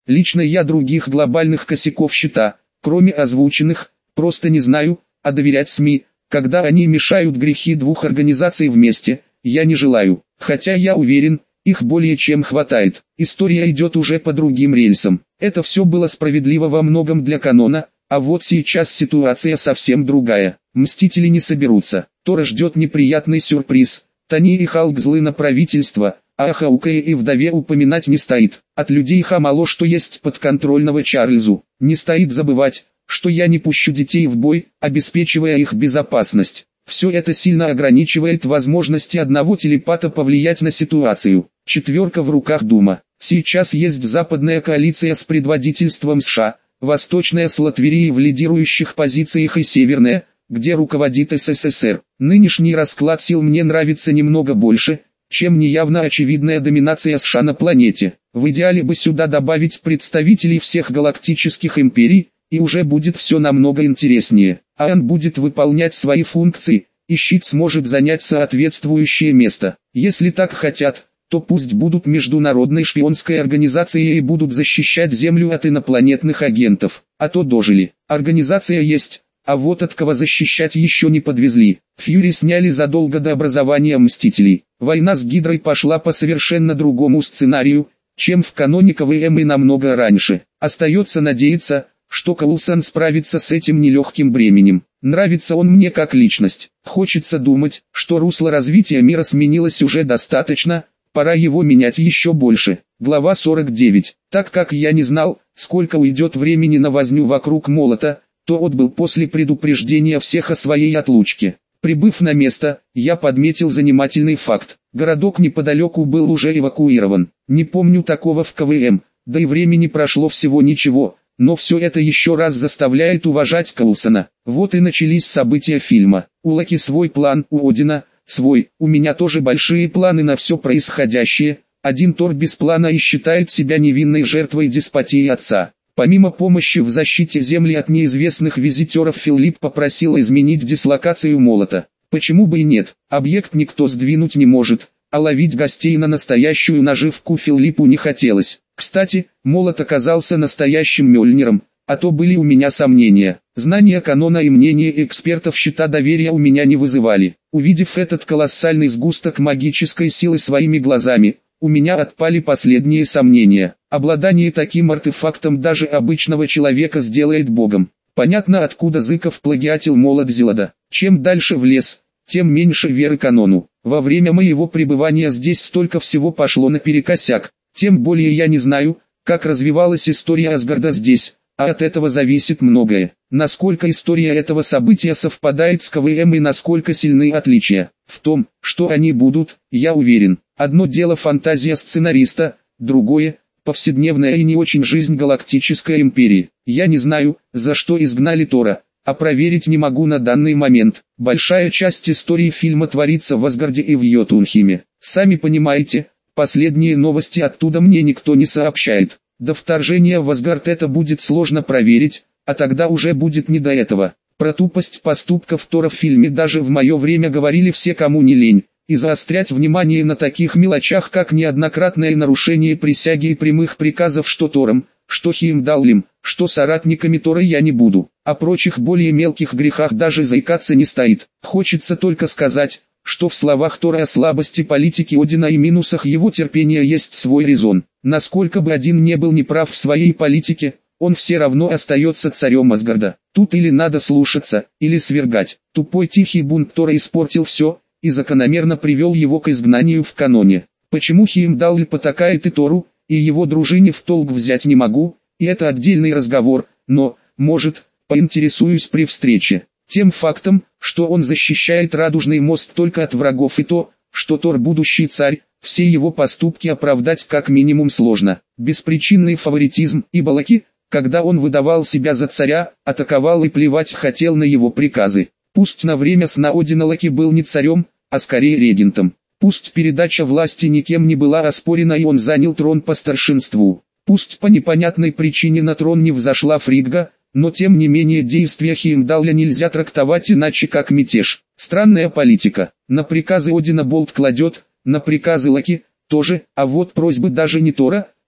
Лично я других глобальных косяков счета, кроме озвученных, просто не знаю, а доверять СМИ, когда они мешают грехи двух организаций вместе, я не желаю. Хотя я уверен, их более чем хватает. История идет уже по другим рельсам. Это все было справедливо во многом для канона, а вот сейчас ситуация совсем другая. Мстители не соберутся. Тора ждет неприятный сюрприз. Тони и Халк злы на правительство, а о Хаукае и вдове упоминать не стоит. От людей мало что есть подконтрольного Чарльзу. Не стоит забывать, что я не пущу детей в бой, обеспечивая их безопасность. Все это сильно ограничивает возможности одного телепата повлиять на ситуацию. Четверка в руках Дума. Сейчас есть западная коалиция с предводительством США, восточная с Латвией в лидирующих позициях и северная, где руководит СССР. Нынешний расклад сил мне нравится немного больше, чем неявно очевидная доминация США на планете. В идеале бы сюда добавить представителей всех галактических империй, и уже будет все намного интереснее. АН будет выполнять свои функции, и щит сможет занять соответствующее место. Если так хотят, то пусть будут международной шпионской организацией и будут защищать Землю от инопланетных агентов. А то дожили. Организация есть, а вот от кого защищать еще не подвезли. Фьюри сняли задолго до образования Мстителей. Война с Гидрой пошла по совершенно другому сценарию, чем в каноне КВМ и намного раньше. Остается надеяться, что Коулсон справится с этим нелегким бременем. Нравится он мне как личность. Хочется думать, что русло развития мира сменилось уже достаточно, пора его менять еще больше. Глава 49. Так как я не знал, сколько уйдет времени на возню вокруг молота, то отбыл после предупреждения всех о своей отлучке. Прибыв на место, я подметил занимательный факт. Городок неподалеку был уже эвакуирован. Не помню такого в КВМ, да и времени прошло всего ничего. Но все это еще раз заставляет уважать Коулсона. Вот и начались события фильма. У Локи свой план, у Одина свой. У меня тоже большие планы на все происходящее. Один Тор без плана и считает себя невинной жертвой деспотии отца. Помимо помощи в защите Земли от неизвестных визитеров, Филипп попросил изменить дислокацию молота. Почему бы и нет? Объект никто сдвинуть не может, а ловить гостей на настоящую наживку Филиппу не хотелось. Кстати, молот оказался настоящим Мёльниром, а то были у меня сомнения. Знания канона и мнения экспертов щита доверия у меня не вызывали. Увидев этот колоссальный сгусток магической силы своими глазами, у меня отпали последние сомнения. Обладание таким артефактом даже обычного человека сделает богом. Понятно, откуда Зыков плагиатил молот Зелода. Чем дальше в лес, тем меньше веры канону. Во время моего пребывания здесь столько всего пошло наперекосяк. Тем более я не знаю, как развивалась история Асгарда здесь, а от этого зависит многое. Насколько история этого события совпадает с КВМ и насколько сильны отличия. В том, что они будут, я уверен. Одно дело фантазия сценариста, другое – повседневная и не очень жизнь галактической империи. Я не знаю, за что изгнали Тора, а проверить не могу на данный момент. Большая часть истории фильма творится в Асгарде и в Йотунхейме. Сами понимаете, последние новости оттуда мне никто не сообщает. До вторжения в Асгард это будет сложно проверить, а тогда уже будет не до этого. Про тупость поступков Тора в фильме даже в мое время говорили все, кому не лень. И заострять внимание на таких мелочах, как неоднократное нарушение присяги и прямых приказов что Тором, что Хеймдаллем, что соратниками Тора я не буду. О прочих более мелких грехах даже заикаться не стоит. Хочется только сказать, что в словах Тора о слабости политики Одина и минусах его терпения есть свой резон. Насколько бы Один не был неправ в своей политике, он все равно остается царем Асгарда. Тут или надо слушаться, или свергать. Тупой тихий бунт Тора испортил все, и закономерно привел его к изгнанию в каноне. Почему Хеймдалл потакает и Тору, и его дружине в толк взять не могу, и это отдельный разговор, но, может, поинтересуюсь при встрече. Тем фактом, что он защищает Радужный мост только от врагов, и то, что Тор будущий царь, все его поступки оправдать как минимум сложно. Беспричинный фаворитизм, ибо Локи, когда он выдавал себя за царя, атаковал и плевать хотел на его приказы. Пусть на время сна Одина Локи был не царем, а скорее регентом. Пусть передача власти никем не была оспорена и он занял трон по старшинству. Пусть по непонятной причине на трон не взошла Фригга, но тем не менее действия Хеймдалля нельзя трактовать иначе как мятеж. Странная политика. На приказы Одина болт кладет, на приказы Локи тоже, а вот просьбы даже не Тора,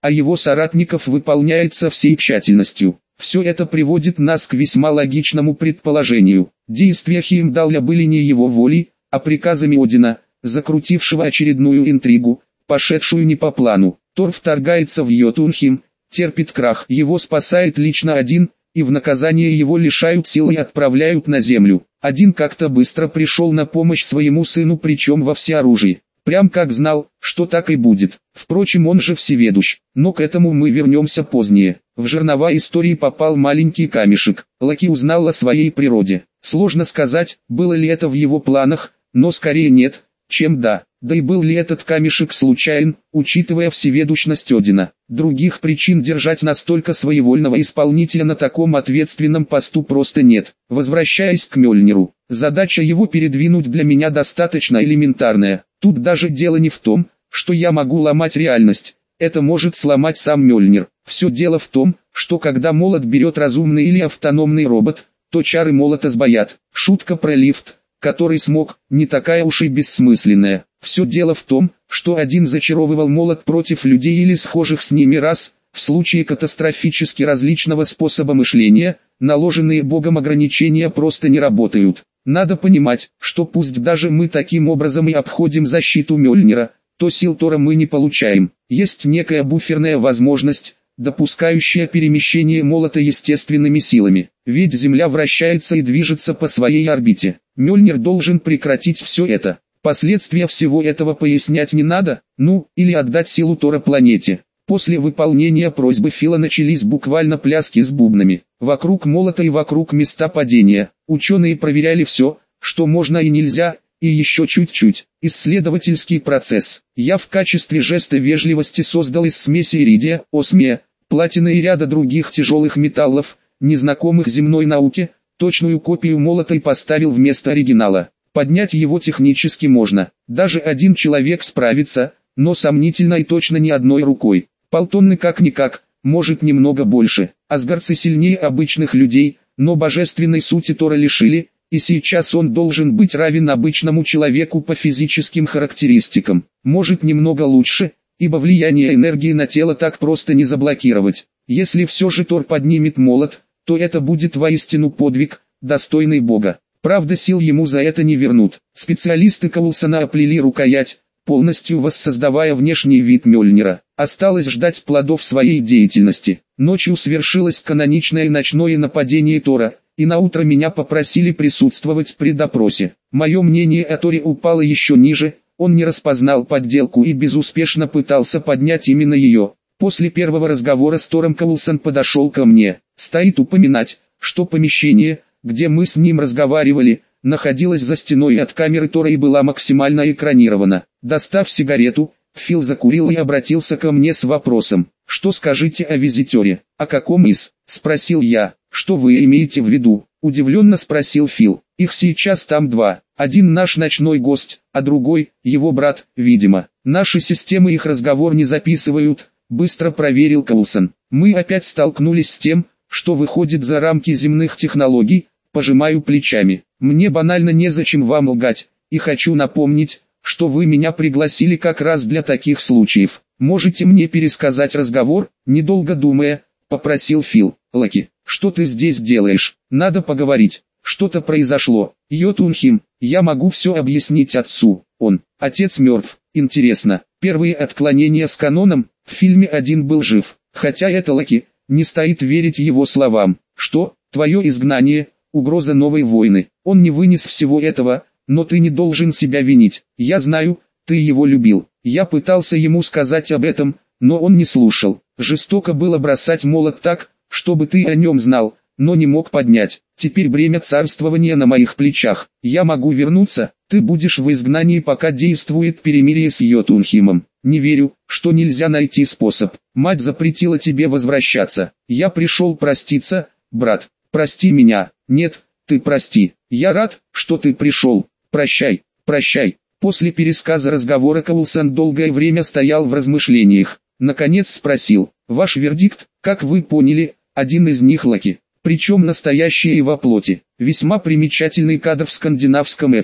а его соратников выполняет со всей тщательностью. Все это приводит нас к весьма логичному предположению. Действия Хеймдалля были не его волей, а приказами Одина, закрутившего очередную интригу, пошедшую не по плану. Тор вторгается в Йотунхейм, терпит крах, его спасает лично Один, и в наказание его лишают силы и отправляют на землю. Один как-то быстро пришел на помощь своему сыну, причем во всеоружии. Прям как знал, что так и будет. Впрочем, он же всеведущ. Но к этому мы вернемся позднее. В жернова истории попал маленький камешек. Локи узнал о своей природе. Сложно сказать, было ли это в его планах, но скорее нет, чем да. Да и был ли этот камешек случайен, учитывая всеведущность Одина. Других причин держать настолько своевольного исполнителя на таком ответственном посту просто нет. Возвращаясь к Мёльниру, задача его передвинуть для меня достаточно элементарная. Тут даже дело не в том, что я могу ломать реальность. Это может сломать сам Мёльнир. Все дело в том, что когда молот берет разумный или автономный робот, то чары молота сбоят. Шутка про лифт, который смог, не такая уж и бессмысленная. Все дело в том, что Один зачаровывал молот против людей или схожих с ними рас, в случае катастрофически различного способа мышления, наложенные Богом ограничения просто не работают. Надо понимать, что пусть даже мы таким образом и обходим защиту Мёльнира, то сил Тора мы не получаем. Есть некая буферная возможность, допускающая перемещение молота естественными силами. Ведь Земля вращается и движется по своей орбите. Мёльнир должен прекратить все это. Последствия всего этого пояснять не надо, или отдать силу Тора планете. После выполнения просьбы Фила начались буквально пляски с бубнами. Вокруг молота и вокруг места падения. Ученые проверяли все, что можно и нельзя, и еще чуть-чуть. Исследовательский процесс. Я в качестве жеста вежливости создал из смеси иридия, осмия, платины и ряда других тяжелых металлов, незнакомых земной науке, точную копию молота и поставил вместо оригинала. Поднять его технически можно. Даже один человек справится, но сомнительно и точно не одной рукой. Полтонны как-никак, может немного больше. Асгарцы сильнее обычных людей, но божественной сути Тора лишили, и сейчас он должен быть равен обычному человеку по физическим характеристикам. Может немного лучше, ибо влияние энергии на тело так просто не заблокировать. Если все же Тор поднимет молот, то это будет воистину подвиг, достойный Бога. Правда, сил ему за это не вернут. Специалисты Каулсона оплели рукоять, полностью воссоздавая внешний вид Мёльнира. Осталось ждать плодов своей деятельности. Ночью свершилось каноничное ночное нападение Тора, и наутро меня попросили присутствовать при допросе. Мое мнение о Торе упало еще ниже, он не распознал подделку и безуспешно пытался поднять именно ее. После первого разговора с Тором Каулсон подошел ко мне. Стоит упоминать, что помещение, где мы с ним разговаривали, находилась за стеной от камеры Тора и была максимально экранирована. Достав сигарету, Фил закурил и обратился ко мне с вопросом: «Что скажете о визитере?» «О каком из?» – спросил я. «Что вы имеете в виду?» – удивленно спросил Фил. «Их сейчас там два. Один наш ночной гость, а другой – его брат, видимо. Наши системы их разговор не записывают», – быстро проверил Каулсон. «Мы опять столкнулись с тем, что выходит за рамки земных технологий». Пожимаю плечами. «Мне банально незачем вам лгать, и хочу напомнить, что вы меня пригласили как раз для таких случаев. Можете мне пересказать разговор?» Недолго думая, попросил Фил. «Локи, что ты здесь делаешь? Надо поговорить. Что-то произошло. Йотунхейм, я могу все объяснить отцу. Отец мертв. Интересно, первые отклонения с каноном, в фильме Один был жив. Хотя это Локи, не стоит верить его словам. Что, твое изгнание, угроза новой войны. Он не вынес всего этого, но ты не должен себя винить. Я знаю, ты его любил. Я пытался ему сказать об этом, но он не слушал. Жестоко было бросать молот так, чтобы ты о нем знал, но не мог поднять. Теперь бремя царствования на моих плечах. Я могу вернуться, ты будешь в изгнании, пока действует перемирие с Йотунхеймом. Не верю, что нельзя найти способ. Мать запретила тебе возвращаться. Я пришел проститься, брат. Прости меня. Нет, ты прости. Я рад, что ты пришел. Прощай, прощай. После пересказа разговора Каулсон долгое время стоял в размышлениях. Наконец спросил: «Ваш вердикт, как вы поняли, один из них Локи, причем настоящий и во плоти. Весьма примечательный кадр в скандинавском эпосе.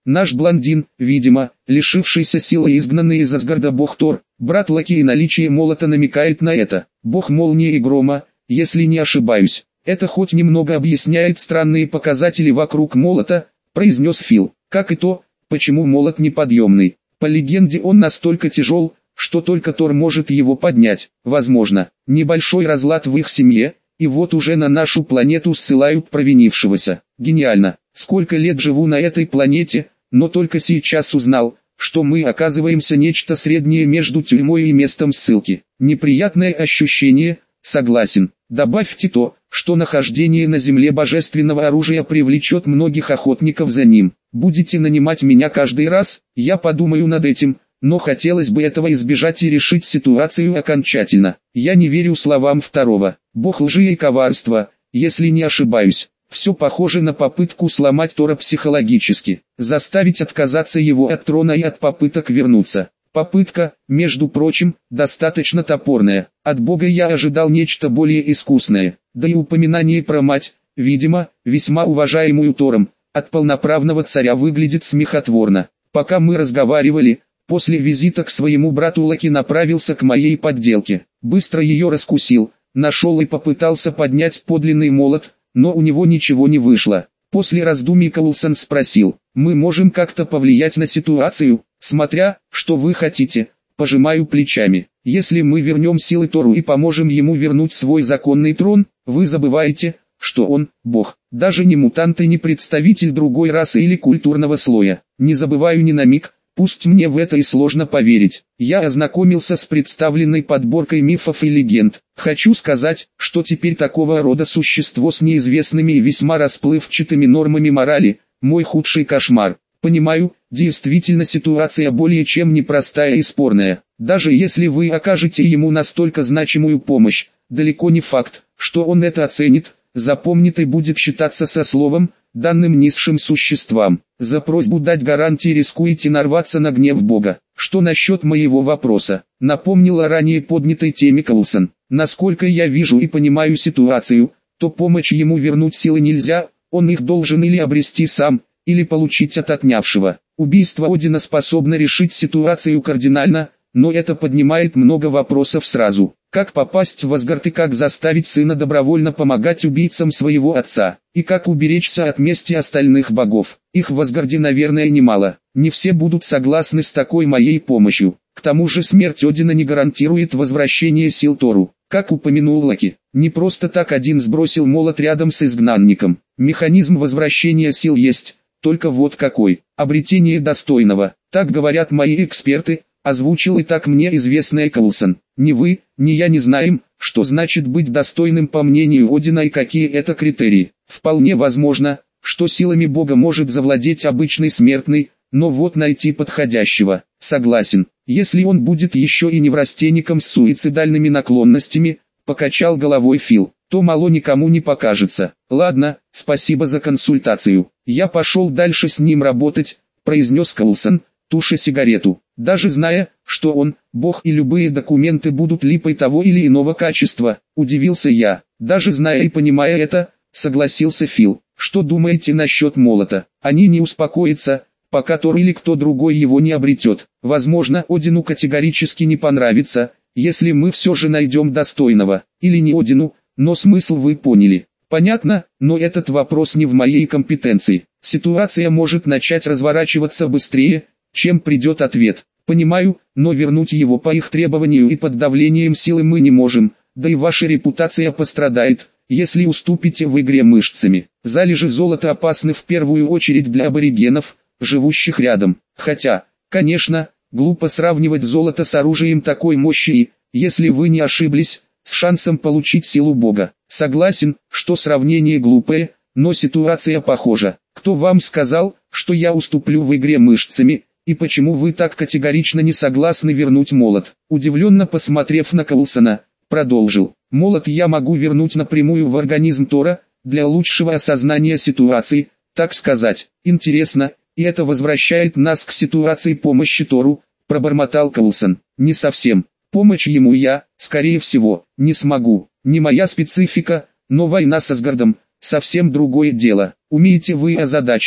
Наш блондин, видимо, лишившийся силы и изгнанный из Асгарда бог Тор, брат Локи, и наличие молота намекает на это. Бог молнии и грома, если не ошибаюсь. Это хоть немного объясняет странные показатели вокруг молота, произнес Фил. Как и то, почему молот неподъемный. По легенде он настолько тяжел, что только Тор может его поднять. Возможно, небольшой разлад в их семье, и вот уже на нашу планету ссылают провинившегося. Гениально. Сколько лет живу на этой планете, но только сейчас узнал, что мы оказываемся нечто среднее между тюрьмой и местом ссылки. Неприятное ощущение, согласен. Добавьте то, что нахождение на земле божественного оружия привлечет многих охотников за ним. Будете нанимать меня каждый раз, я подумаю над этим, но хотелось бы этого избежать и решить ситуацию окончательно. Я не верю словам второго. Бог лжи и коварства, если не ошибаюсь. Все похоже на попытку сломать Тора психологически, заставить отказаться его от трона и от попыток вернуться. Попытка, между прочим, достаточно топорная. От Бога я ожидал нечто более искусное, да и упоминание про мать, видимо, весьма уважаемую Тором, от полноправного царя выглядит смехотворно. Пока мы разговаривали, после визита к своему брату Локи направился к моей подделке. Быстро ее раскусил, нашел и попытался поднять подлинный молот, но у него ничего не вышло. После раздумий Коулсон спросил: «Мы можем как-то повлиять на ситуацию?» «Смотря, что вы хотите», пожимаю плечами. «Если мы вернем силы Тору и поможем ему вернуть свой законный трон, вы забываете, что он – Бог, даже не мутант и не представитель другой расы или культурного слоя. Не забываю ни на миг, пусть мне в это и сложно поверить. Я ознакомился с представленной подборкой мифов и легенд. Хочу сказать, что теперь такого рода существо с неизвестными и весьма расплывчатыми нормами морали – мой худший кошмар. Понимаю, действительно ситуация более чем непростая и спорная. Даже если вы окажете ему настолько значимую помощь, далеко не факт, что он это оценит, запомнит и будет считаться со словом, данным низшим существам. За просьбу дать гарантии рискуете нарваться на гнев Бога. Что насчет моего вопроса? Напомнил о ранее поднятой теме Коулсон. Насколько я вижу и понимаю ситуацию, то помочь ему вернуть силы нельзя, он их должен или обрести сам, или получить от отнявшего. Убийство Одина способно решить ситуацию кардинально, но это поднимает много вопросов сразу. Как попасть в Асгард и как заставить сына добровольно помогать убийцам своего отца? И как уберечься от мести остальных богов? Их в Асгарде, наверное, немало. Не все будут согласны с такой моей помощью. К тому же смерть Одина не гарантирует возвращение сил Тору. Как упомянул Локи, не просто так один сбросил молот рядом с изгнанником. Механизм возвращения сил есть, только вот какой. Обретение достойного. Так говорят мои эксперты. Озвучил и так мне известный Коулсон. Ни вы, ни я не знаем, что значит быть достойным по мнению Одина и какие это критерии. Вполне возможно, что силами Бога может завладеть обычный смертный, но вот найти подходящего. Согласен, если он будет еще и неврастенником с суицидальными наклонностями, покачал головой Фил, то мало никому не покажется. Ладно, спасибо за консультацию. Я пошел дальше с ним работать, произнес Коулсон, туша сигарету. Даже зная, что он, Бог и любые документы будут липой того или иного качества, удивился я. Даже зная и понимая это, согласился Фил. Что думаете насчет молота? Они не успокоятся, пока Тор или кто другой его не обретет. Возможно, Одину категорически не понравится, если мы все же найдем достойного. Или не Одину, но смысл вы поняли. Понятно, но этот вопрос не в моей компетенции. Ситуация может начать разворачиваться быстрее, чем придет ответ. Понимаю, но вернуть его по их требованию и под давлением силы мы не можем, да и ваша репутация пострадает, если уступите в игре мышцами. Залежи золота опасны в первую очередь для аборигенов, живущих рядом. Хотя, конечно, глупо сравнивать золото с оружием такой мощи и, если вы не ошиблись, с шансом получить силу Бога. Согласен, что сравнение глупое, но ситуация похожа. Кто вам сказал, что я уступлю в игре мышцами? И почему вы так категорично не согласны вернуть молот? Удивленно посмотрев на Коулсона, продолжил. Молот я могу вернуть напрямую в организм Тора, для лучшего осознания ситуации, так сказать. Интересно, и это возвращает нас к ситуации помощи Тору, пробормотал Коулсон. Не совсем. Помочь ему я, скорее всего, не смогу. Не моя специфика, но война с Асгардом, совсем другое дело. Умеете вы озадачить,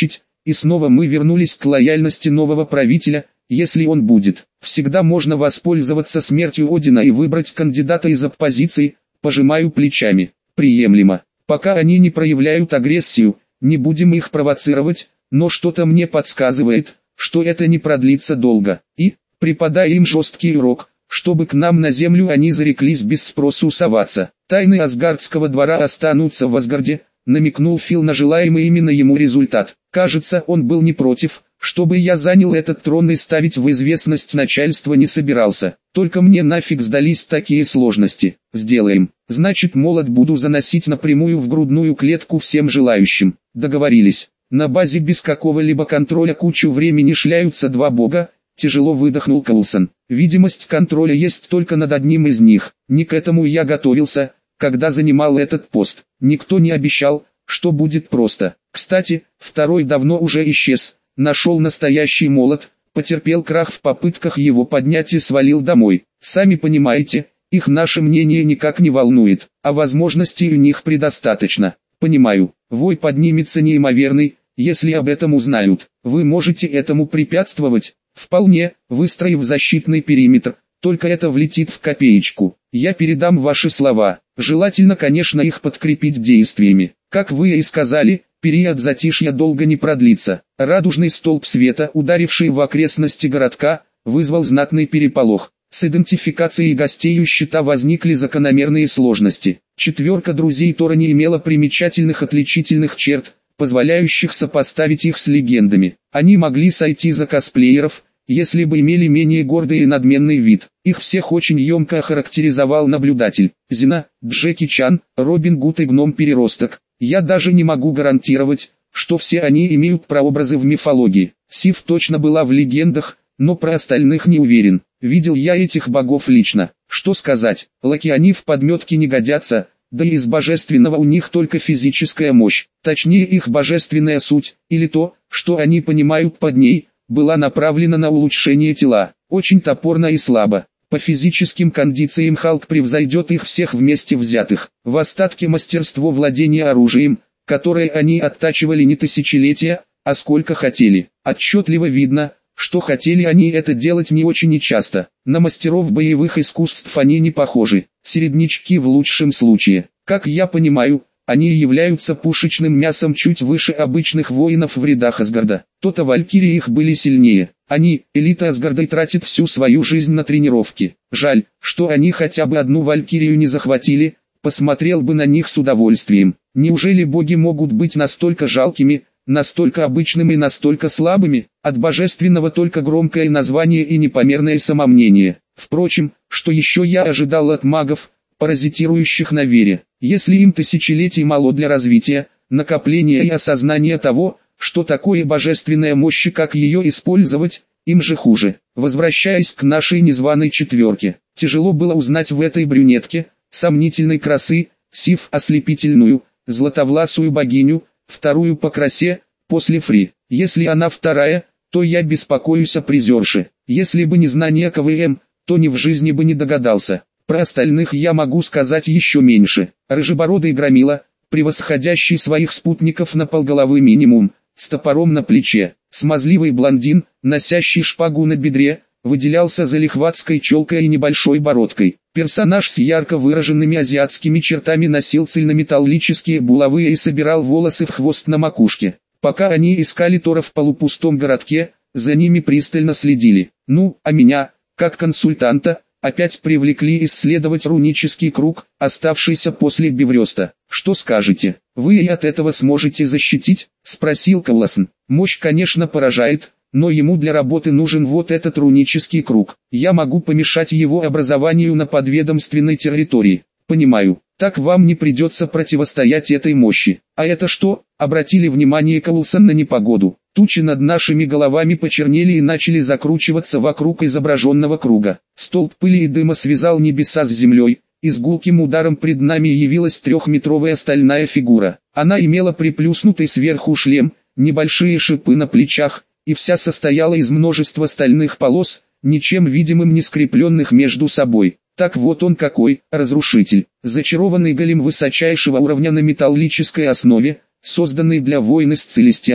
и снова мы вернулись к лояльности нового правителя, если он будет. Всегда можно воспользоваться смертью Одина и выбрать кандидата из оппозиции, пожимаю плечами. Приемлемо. Пока они не проявляют агрессию, не будем их провоцировать, но что-то мне подсказывает, что это не продлится долго. И, преподая им жесткий урок, чтобы к нам на землю они зареклись без спросу соваться. Тайны Асгардского двора останутся в Асгарде, намекнул Фил на желаемый именно ему результат. Кажется, он был не против, чтобы я занял этот трон и ставить в известность начальство не собирался. Только мне нафиг сдались такие сложности. Сделаем. Значит, молот буду заносить напрямую в грудную клетку всем желающим. Договорились. На базе без какого-либо контроля кучу времени шляются два бога. Тяжело выдохнул Коулсон. Видимость контроля есть только над одним из них. Не к этому я готовился, когда занимал этот пост. Никто не обещал, что будет просто. Кстати, второй давно уже исчез. Нашел настоящий молот, потерпел крах в попытках его поднять и свалил домой. Сами понимаете, их наше мнение никак не волнует, а возможностей у них предостаточно. Понимаю, вой поднимется неимоверный, если об этом узнают. Вы можете этому препятствовать? Вполне, выстроив защитный периметр, только это влетит в копеечку. Я передам ваши слова, желательно, конечно, их подкрепить действиями. Как вы и сказали, период затишья долго не продлится. Радужный столб света, ударивший в окрестности городка, вызвал знатный переполох. С идентификацией гостей у щита возникли закономерные сложности. Четверка друзей Тора не имела примечательных отличительных черт, позволяющих сопоставить их с легендами. Они могли сойти за косплееров, если бы имели менее гордый и надменный вид. Их всех очень емко охарактеризовал наблюдатель. Зина, Джеки Чан, Робин Гуд и Гном-переросток. Я даже не могу гарантировать, что все они имеют прообразы в мифологии. Сив точно была в легендах, но про остальных не уверен. Видел я этих богов лично. Что сказать, лакиане в подметке не годятся, да и из божественного у них только физическая мощь. Точнее, их божественная суть, или то, что они понимают под ней, была направлена на улучшение тела. Очень топорно и слабо. По физическим кондициям Халк превзойдет их всех вместе взятых. В остатке мастерство владения оружием, которое они оттачивали не тысячелетия, а сколько хотели. Отчетливо видно, что хотели они это делать не очень и часто. На мастеров боевых искусств они не похожи. Середнячки в лучшем случае. Как я понимаю, они являются пушечным мясом чуть выше обычных воинов в рядах Асгарда. То-то валькирии их были сильнее. Они, элита Асгарда, и тратят всю свою жизнь на тренировки. Жаль, что они хотя бы одну валькирию не захватили, посмотрел бы на них с удовольствием. Неужели боги могут быть настолько жалкими, настолько обычными и настолько слабыми? От божественного только громкое название и непомерное самомнение. Впрочем, что еще я ожидал от магов, паразитирующих на вере? Если им тысячелетий мало для развития, накопления и осознания того, что такое божественная мощь и как ее использовать, им же хуже. Возвращаясь к нашей незваной четверке, тяжело было узнать в этой брюнетке, сомнительной красы, Сив ослепительную, златовласую богиню, вторую по красе, после Фри. Если она вторая, то я беспокоюсь о призерше. Если бы не знание КВМ, то ни в жизни бы не догадался. Про остальных я могу сказать еще меньше. Рыжебородый громила, превосходящий своих спутников на полголовы минимум, с топором на плече. Смазливый блондин, носящий шпагу на бедре, выделялся залихватской челкой и небольшой бородкой. Персонаж с ярко выраженными азиатскими чертами носил цельнометаллические булавы и собирал волосы в хвост на макушке. Пока они искали Тора в полупустом городке, за ними пристально следили. Ну, а меня, как консультанта, опять привлекли исследовать рунический круг, оставшийся после Беврёста. «Что скажете, вы и от этого сможете защитить?» – спросил Коулсон. «Мощь, конечно, поражает, но ему для работы нужен вот этот рунический круг. Я могу помешать его образованию на подведомственной территории». «Понимаю, так вам не придется противостоять этой мощи». «А это что?» – обратили внимание Коулсон на непогоду. Тучи над нашими головами почернели и начали закручиваться вокруг изображенного круга. Столб пыли и дыма связал небеса с землей, и с гулким ударом пред нами явилась трехметровая стальная фигура. Она имела приплюснутый сверху шлем, небольшие шипы на плечах, и вся состояла из множества стальных полос, ничем видимым не скрепленных между собой. Так вот он какой, разрушитель, зачарованный голем высочайшего уровня на металлической основе, созданный для войны с целестиалами.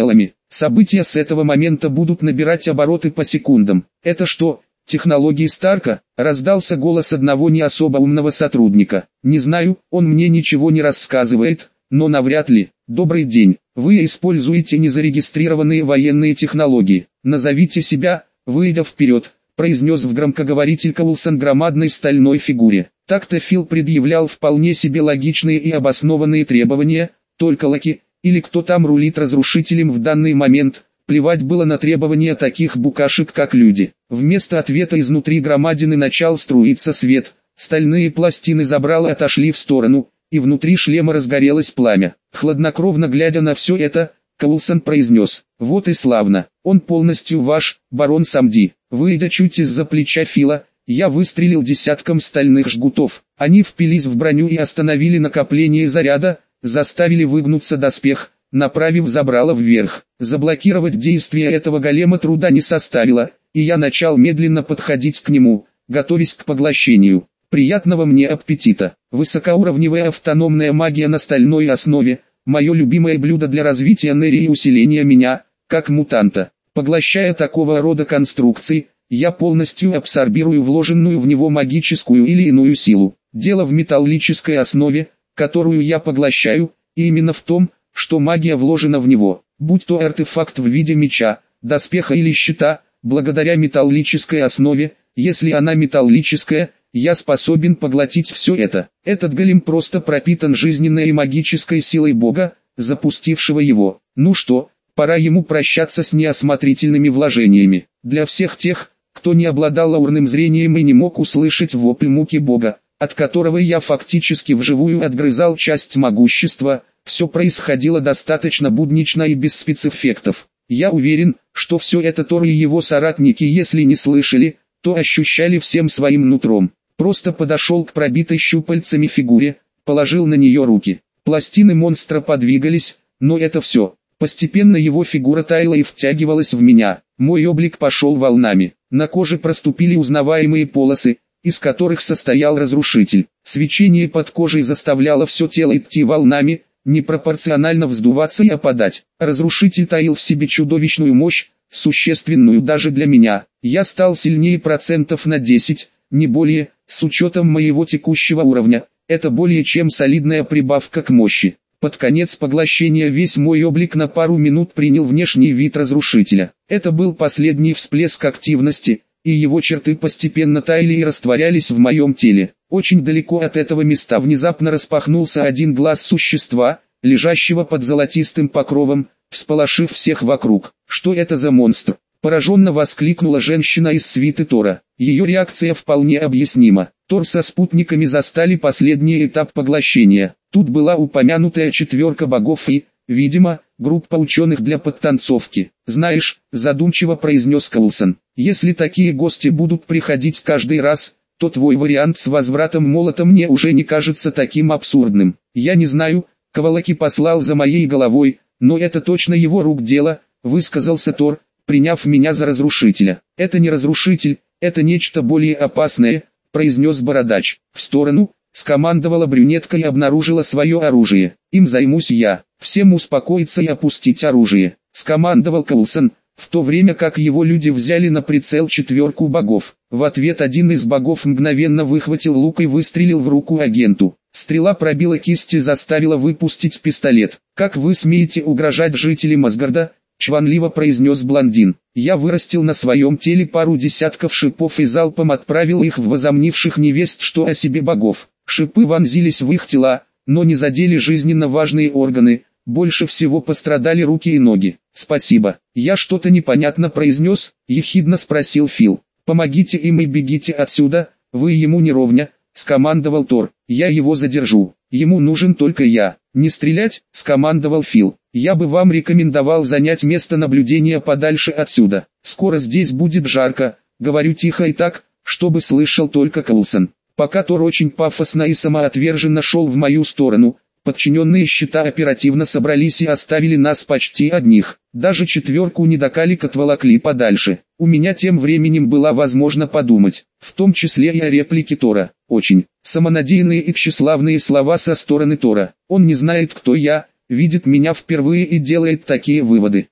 События с этого момента будут набирать обороты по секундам. Это что, технологии Старка? Раздался голос одного не особо умного сотрудника. Не знаю, он мне ничего не рассказывает, но навряд ли. Добрый день, вы используете незарегистрированные военные технологии. Назовите себя, выйдя вперед, произнес в громкоговоритель Коулсон громадной стальной фигуре. Так-то Фил предъявлял вполне себе логичные и обоснованные требования, только Лаки, или кто там рулит разрушителем в данный момент, плевать было на требования таких букашек как люди. Вместо ответа изнутри громадины начал струиться свет, стальные пластины забрала отошли в сторону, и внутри шлема разгорелось пламя. Хладнокровно глядя на все это, Коулсон произнес: «Вот и славно, он полностью ваш, барон Самди». Выйдя чуть из-за плеча Фила, я выстрелил десятком стальных жгутов. Они впились в броню и остановили накопление заряда, заставили выгнуться доспех, направив забрало вверх. Заблокировать действие этого голема труда не составило, и я начал медленно подходить к нему, готовясь к поглощению. Приятного мне аппетита. Высокоуровневая автономная магия на стальной основе, мое любимое блюдо для развития Нерри и усиления меня, как мутанта. Поглощая такого рода конструкции, я полностью абсорбирую вложенную в него магическую или иную силу. Дело в металлической основе, которую я поглощаю, и именно в том, что магия вложена в него, будь то артефакт в виде меча, доспеха или щита, благодаря металлической основе, если она металлическая, я способен поглотить все это. Этот голем просто пропитан жизненной и магической силой Бога, запустившего его. Ну что, пора ему прощаться с неосмотрительными вложениями. Для всех тех, кто не обладал аурным зрением и не мог услышать вопль муки Бога, от которого я фактически вживую отгрызал часть могущества, все происходило достаточно буднично и без спецэффектов. Я уверен, что все это Тор и его соратники, если не слышали, то ощущали всем своим нутром. Просто подошел к пробитой щупальцами фигуре, положил на нее руки. Пластины монстра подвигались, но это все. Постепенно его фигура таяла и втягивалась в меня. Мой облик пошел волнами. На коже проступили узнаваемые полосы, из которых состоял разрушитель. Свечение под кожей заставляло все тело идти волнами, непропорционально вздуваться и опадать. Разрушитель таил в себе чудовищную мощь, существенную даже для меня. Я стал сильнее процентов на 10, не более, с учетом моего текущего уровня. Это более чем солидная прибавка к мощи. Под конец поглощения весь мой облик на пару минут принял внешний вид разрушителя. Это был последний всплеск активности, и его черты постепенно таяли и растворялись в моем теле. Очень далеко от этого места внезапно распахнулся один глаз существа, лежащего под золотистым покровом, всполошив всех вокруг. «Что это за монстр?» — пораженно воскликнула женщина из свиты Тора. Ее реакция вполне объяснима. Тор со спутниками застали последний этап поглощения. Тут была упомянутая 4 богов и, видимо, группа ученых для подтанцовки. «Знаешь», — задумчиво произнес Коулсон, — «если такие гости будут приходить каждый раз, то твой вариант с возвратом молота мне уже не кажется таким абсурдным. Я не знаю, кого Лаки послал за моей головой, но это точно его рук дело», — высказался Тор, приняв меня за разрушителя. «Это не разрушитель, это нечто более опасное», — произнес бородач. «В сторону», — скомандовала брюнетка и обнаружила свое оружие. «Им займусь я. Всем успокоиться и опустить оружие», — скомандовал Коулсон, в то время как его люди взяли на прицел 4 богов. В ответ один из богов мгновенно выхватил лук и выстрелил в руку агенту. Стрела пробила кисть и заставила выпустить пистолет. «Как вы смеете угрожать жителям Асгарда?» — чванливо произнес блондин. «Я вырастил на своем теле пару десятков шипов и залпом отправил их в возомнивших невест что о себе богов. Шипы вонзились в их тела, но не задели жизненно важные органы, больше всего пострадали руки и ноги». «Спасибо. Я что-то непонятно произнес?» — ехидно спросил Фил. «Помогите им и бегите отсюда, вы ему не ровня», — скомандовал Тор. «Я его задержу, ему нужен только я». «Не стрелять», — скомандовал Фил. «Я бы вам рекомендовал занять место наблюдения подальше отсюда. Скоро здесь будет жарко», — говорю тихо и так, чтобы слышал только Коулсон. Пока Тор очень пафосно и самоотверженно шел в мою сторону, подчиненные щита оперативно собрались и оставили нас почти одних. Даже 4 недокалик отволокли подальше. У меня тем временем была возможность подумать, в том числе и о реплике Тора. Очень самонадеянные и тщеславные слова со стороны Тора. Он не знает, кто я, видит меня впервые и делает такие выводы.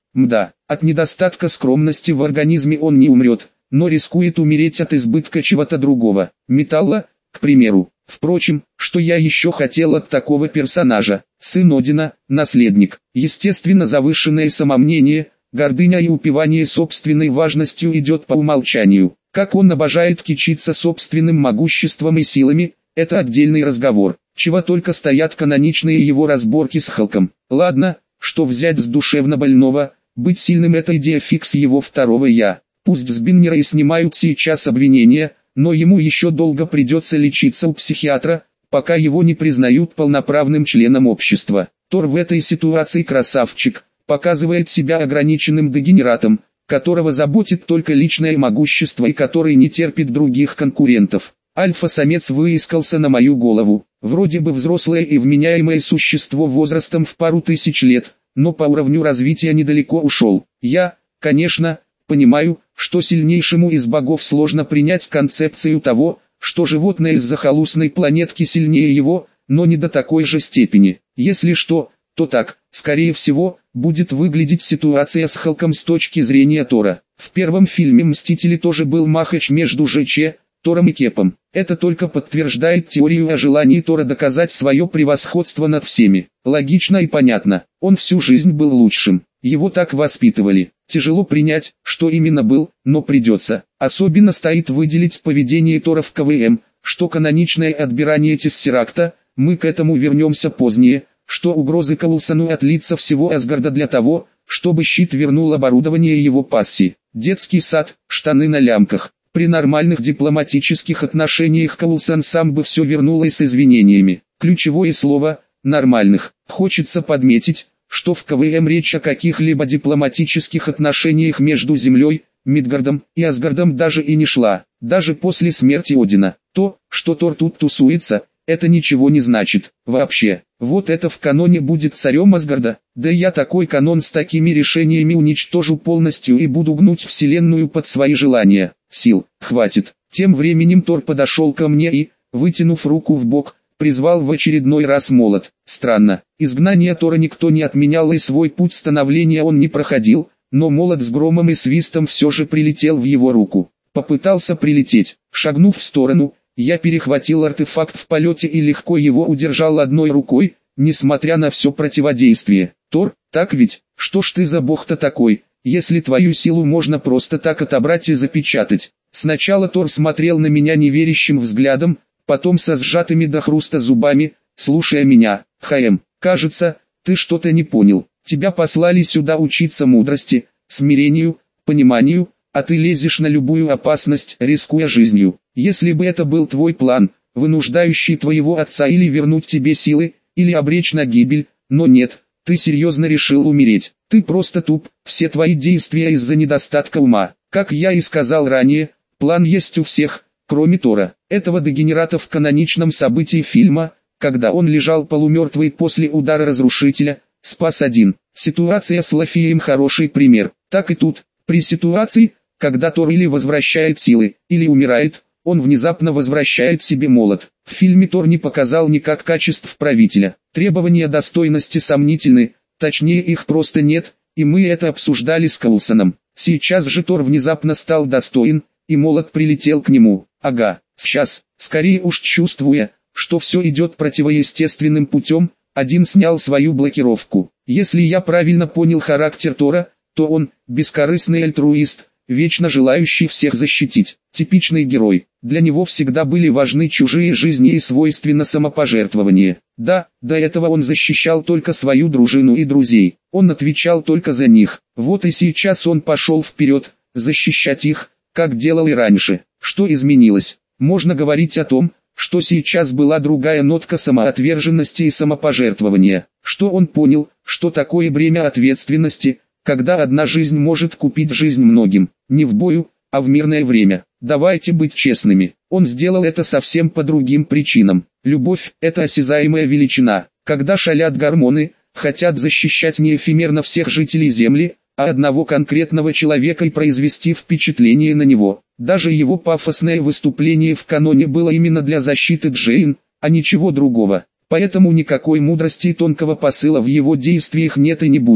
Мда, от недостатка скромности в организме он не умрет, но рискует умереть от избытка чего-то другого, металла, к примеру. Впрочем, что я еще хотел от такого персонажа? Сын Одина, наследник. Естественно, завышенное самомнение, гордыня и упивание собственной важностью идет по умолчанию. Как он обожает кичиться собственным могуществом и силами, это отдельный разговор. Чего только стоят каноничные его разборки с Халком. Ладно, что взять с душевно больного, быть сильным — это идея фикс его второго «я». Пусть с Биннера и снимают сейчас обвинения, но ему еще долго придется лечиться у психиатра, пока его не признают полноправным членом общества. Тор в этой ситуации красавчик, показывает себя ограниченным дегенератом, которого заботит только личное могущество и который не терпит других конкурентов. Альфа-самец выискался на мою голову, вроде бы взрослое и вменяемое существо возрастом в пару тысяч лет, но по уровню развития недалеко ушел. Я, конечно, понимаю, что сильнейшему из богов сложно принять концепцию того, что животное из захолустной планетки сильнее его, но не до такой же степени. Если что, то так, скорее всего, будет выглядеть ситуация с Халком с точки зрения Тора. В первом фильме «Мстители» тоже был махач между ЖЧ, Тором и Кепом. Это только подтверждает теорию о желании Тора доказать свое превосходство над всеми. Логично и понятно, он всю жизнь был лучшим. Его так воспитывали. Тяжело принять, что именно был, но придется. Особенно стоит выделить поведение Тора в КВМ, что каноничное отбирание Тессеракта, мы к этому вернемся позднее, что угрозы Коулсону от лица всего Асгарда для того, чтобы щит вернул оборудование его пассии. Детский сад, штаны на лямках. При нормальных дипломатических отношениях Коулсон сам бы все вернул и с извинениями. Ключевое слово «нормальных». Хочется подметить, что в КВМ речь о каких-либо дипломатических отношениях между Землей, Мидгардом и Асгардом даже и не шла. Даже после смерти Одина. То, что Тор тут тусуется, это ничего не значит. Вообще, вот это в каноне будет царем Асгарда. Да я такой канон с такими решениями уничтожу полностью и буду гнуть вселенную под свои желания. Сил хватит. Тем временем Тор подошел ко мне и, вытянув руку в бок, призвал в очередной раз молот. Странно, изгнание Тора никто не отменял и свой путь становления он не проходил, но молот с громом и свистом все же прилетел в его руку. Попытался прилететь. Шагнув в сторону, я перехватил артефакт в полете и легко его удержал одной рукой, несмотря на все противодействие. Тор, так ведь, что ж ты за бог-то такой, если твою силу можно просто так отобрать и запечатать? Сначала Тор смотрел на меня неверящим взглядом, потом со сжатыми до хруста зубами, слушая меня. Кажется, ты что-то не понял. Тебя послали сюда учиться мудрости, смирению, пониманию, а ты лезешь на любую опасность, рискуя жизнью. Если бы это был твой план, вынуждающий твоего отца или вернуть тебе силы, или обречь на гибель, но нет, ты серьезно решил умереть. Ты просто туп, все твои действия из-за недостатка ума. Как я и сказал ранее, план есть у всех, кроме Тора. Этого дегенерата в каноничном событии фильма, когда он лежал полумертвый после удара разрушителя, спас один. Ситуация с Лафием хороший пример. Так и тут, при ситуации, когда Тор или возвращает силы, или умирает, он внезапно возвращает себе молот. В фильме Тор не показал никак качеств правителя. Требования достойности сомнительны, точнее их просто нет, и мы это обсуждали с Коулсоном. Сейчас же Тор внезапно стал достоин, и молот прилетел к нему. Ага, сейчас, скорее уж чувствуя, что все идет противоестественным путем, один снял свою блокировку. Если я правильно понял характер Тора, то он, бескорыстный альтруист, вечно желающий всех защитить, типичный герой. Для него всегда были важны чужие жизни и свойственно самопожертвование. Да, до этого он защищал только свою дружину и друзей, он отвечал только за них. Вот и сейчас он пошел вперед, защищать их, как делал и раньше. Что изменилось? Можно говорить о том, что сейчас была другая нотка самоотверженности и самопожертвования. Что он понял, что такое бремя ответственности, когда одна жизнь может купить жизнь многим, не в бою, а в мирное время. Давайте быть честными, он сделал это совсем по другим причинам. Любовь – это осязаемая величина. Когда шалят гормоны, хотят защищать не эфемерно всех жителей Земли, а одного конкретного человека и произвести впечатление на него. Даже его пафосное выступление в каноне было именно для защиты Джейн, а ничего другого. Поэтому никакой мудрости и тонкого посыла в его действиях нет и не будет.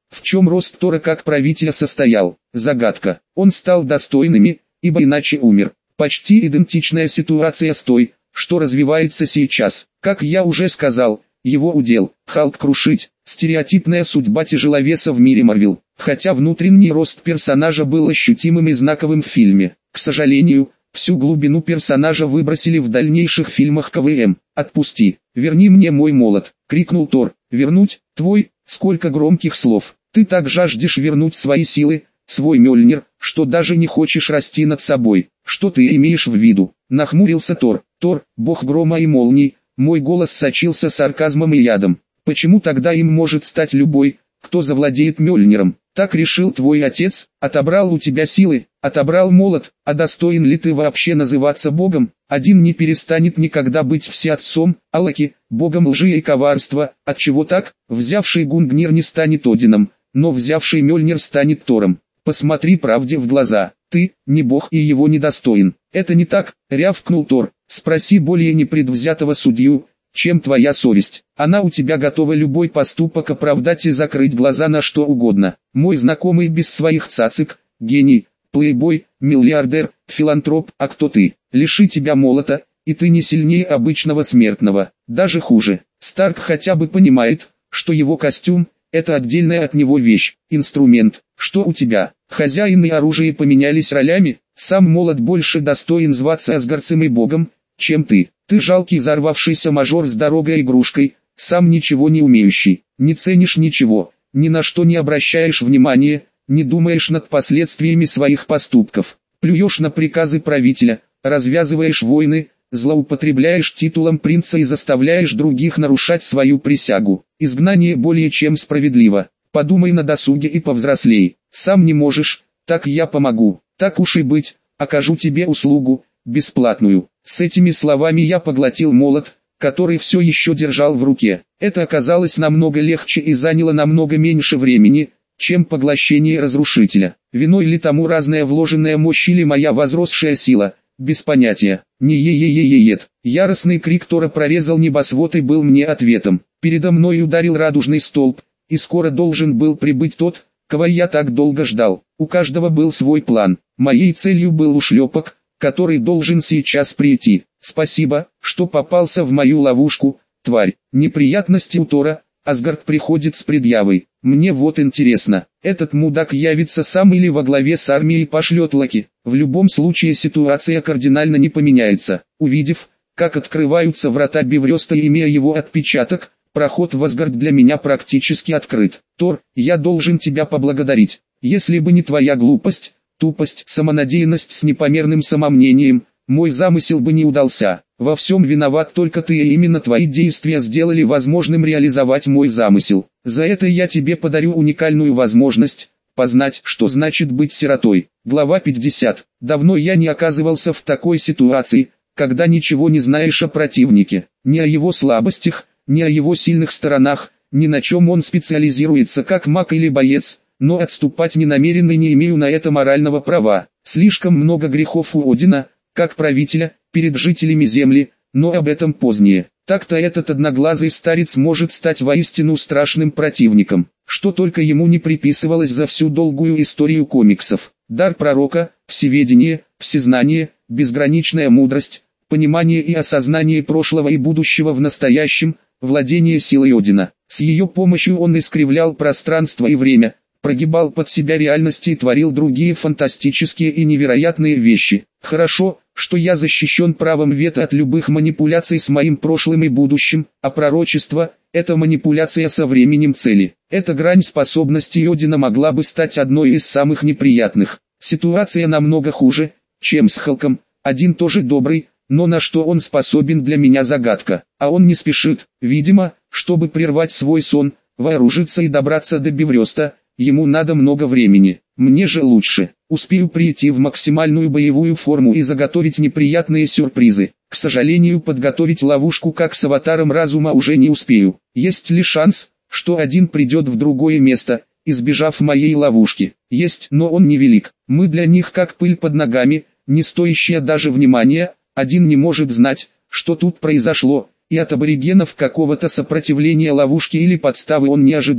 В чем рост Тора как правителя состоял? Загадка. Он стал достойными, ибо иначе умер. Почти идентичная ситуация с той, что развивается сейчас. Как я уже сказал, его удел – Халк крушить, стереотипная судьба тяжеловеса в мире Марвел. Хотя внутренний рост персонажа был ощутимым и знаковым в фильме. К сожалению, всю глубину персонажа выбросили в дальнейших фильмах КВМ. «Отпусти, верни мне мой молот», — крикнул Тор. «Вернуть? Твой? Сколько громких слов! Ты так жаждешь вернуть свои силы, свой Мьёльнир, что даже не хочешь расти над собой. Что ты имеешь в виду?» — нахмурился Тор. «Тор, бог грома и молний», мой голос сочился сарказмом и ядом. «Почему тогда им может стать любой, кто завладеет Мьёльниром? Так решил твой отец, отобрал у тебя силы, отобрал молот, а достоин ли ты вообще называться богом? Один не перестанет никогда быть всеотцом, а Локи, богом лжи и коварства. Отчего так? Взявший Гунгнир не станет Одином, но взявший Мьёльнир станет Тором. Посмотри правде в глаза, ты, не бог и его недостоин». «Это не так», — рявкнул Тор. «Спроси более непредвзятого судью, чем твоя совесть. Она у тебя готова любой поступок оправдать и закрыть глаза на что угодно. Мой знакомый без своих цацик, гений, плейбой, миллиардер, филантроп, а кто ты? Лиши тебя молота, и ты не сильнее обычного смертного. Даже хуже. Старк хотя бы понимает, что его костюм – это отдельная от него вещь, инструмент. Что у тебя? Хозяин и оружие поменялись ролями? Сам молот больше достоин зваться Асгардцем и богом, чем ты. Ты жалкий взорвавшийся мажор с дорогой игрушкой, сам ничего не умеющий, не ценишь ничего, ни на что не обращаешь внимания, не думаешь над последствиями своих поступков, плюешь на приказы правителя, развязываешь войны, злоупотребляешь титулом принца и заставляешь других нарушать свою присягу. Изгнание более чем справедливо. Подумай на досуге и повзрослей. Сам не можешь, так я помогу. Так уж и быть, окажу тебе услугу, бесплатную. С этими словами я поглотил молот, который все еще держал в руке. Это оказалось намного легче и заняло намного меньше времени, чем поглощение разрушителя. Виной ли тому разная вложенная мощь или моя возросшая сила? Без понятия. Не е-е-е-е-ет. Яростный крик Тора прорезал небосвод и был мне ответом. Передо мной ударил радужный столб, и скоро должен был прибыть тот, кого я так долго ждал. У каждого был свой план. Моей целью был ушлепок, который должен сейчас прийти. Спасибо, что попался в мою ловушку, тварь. Неприятности у Тора. Асгард приходит с предъявой. Мне вот интересно, этот мудак явится сам или во главе с армией пошлет Локи. В любом случае ситуация кардинально не поменяется. Увидев, как открываются врата Бифроста и имея его отпечаток, проход в Асгард для меня практически открыт. Тор, я должен тебя поблагодарить. Если бы не твоя глупость, тупость, самонадеянность с непомерным самомнением, мой замысел бы не удался. Во всем виноват только ты, и именно твои действия сделали возможным реализовать мой замысел. За это я тебе подарю уникальную возможность познать, что значит быть сиротой. Глава 50. Давно я не оказывался в такой ситуации, когда ничего не знаешь о противнике, ни о его слабостях, ни о его сильных сторонах, ни на чем он специализируется как маг или боец, но отступать не намерен и не имею на это морального права. Слишком много грехов у Одина, как правителя, перед жителями земли, но об этом позднее. Так-то этот одноглазый старец может стать воистину страшным противником, что только ему не приписывалось за всю долгую историю комиксов. Дар пророка, всеведение, всезнание, безграничная мудрость, понимание и осознание прошлого и будущего в настоящем, владение силой Одина. С ее помощью он искривлял пространство и время, прогибал под себя реальности и творил другие фантастические и невероятные вещи. Хорошо, что я защищен правом вето от любых манипуляций с моим прошлым и будущим, а пророчество – это манипуляция со временем цели. Эта грань способностей Одина могла бы стать одной из самых неприятных. Ситуация намного хуже, чем с Халком. Один тоже добрый, но на что он способен, для меня загадка. А он не спешит, видимо, чтобы прервать свой сон, вооружиться и добраться до Бифроста. Ему надо много времени, мне же лучше. Успею прийти в максимальную боевую форму и заготовить неприятные сюрпризы. К сожалению, подготовить ловушку как с аватаром разума уже не успею. Есть ли шанс, что один придет в другое место, избежав моей ловушки? Есть, но он невелик. Мы для них как пыль под ногами, не стоящая даже внимания. Один не может знать, что тут произошло, и от аборигенов какого-то сопротивления ловушки или подставы он не ожидает.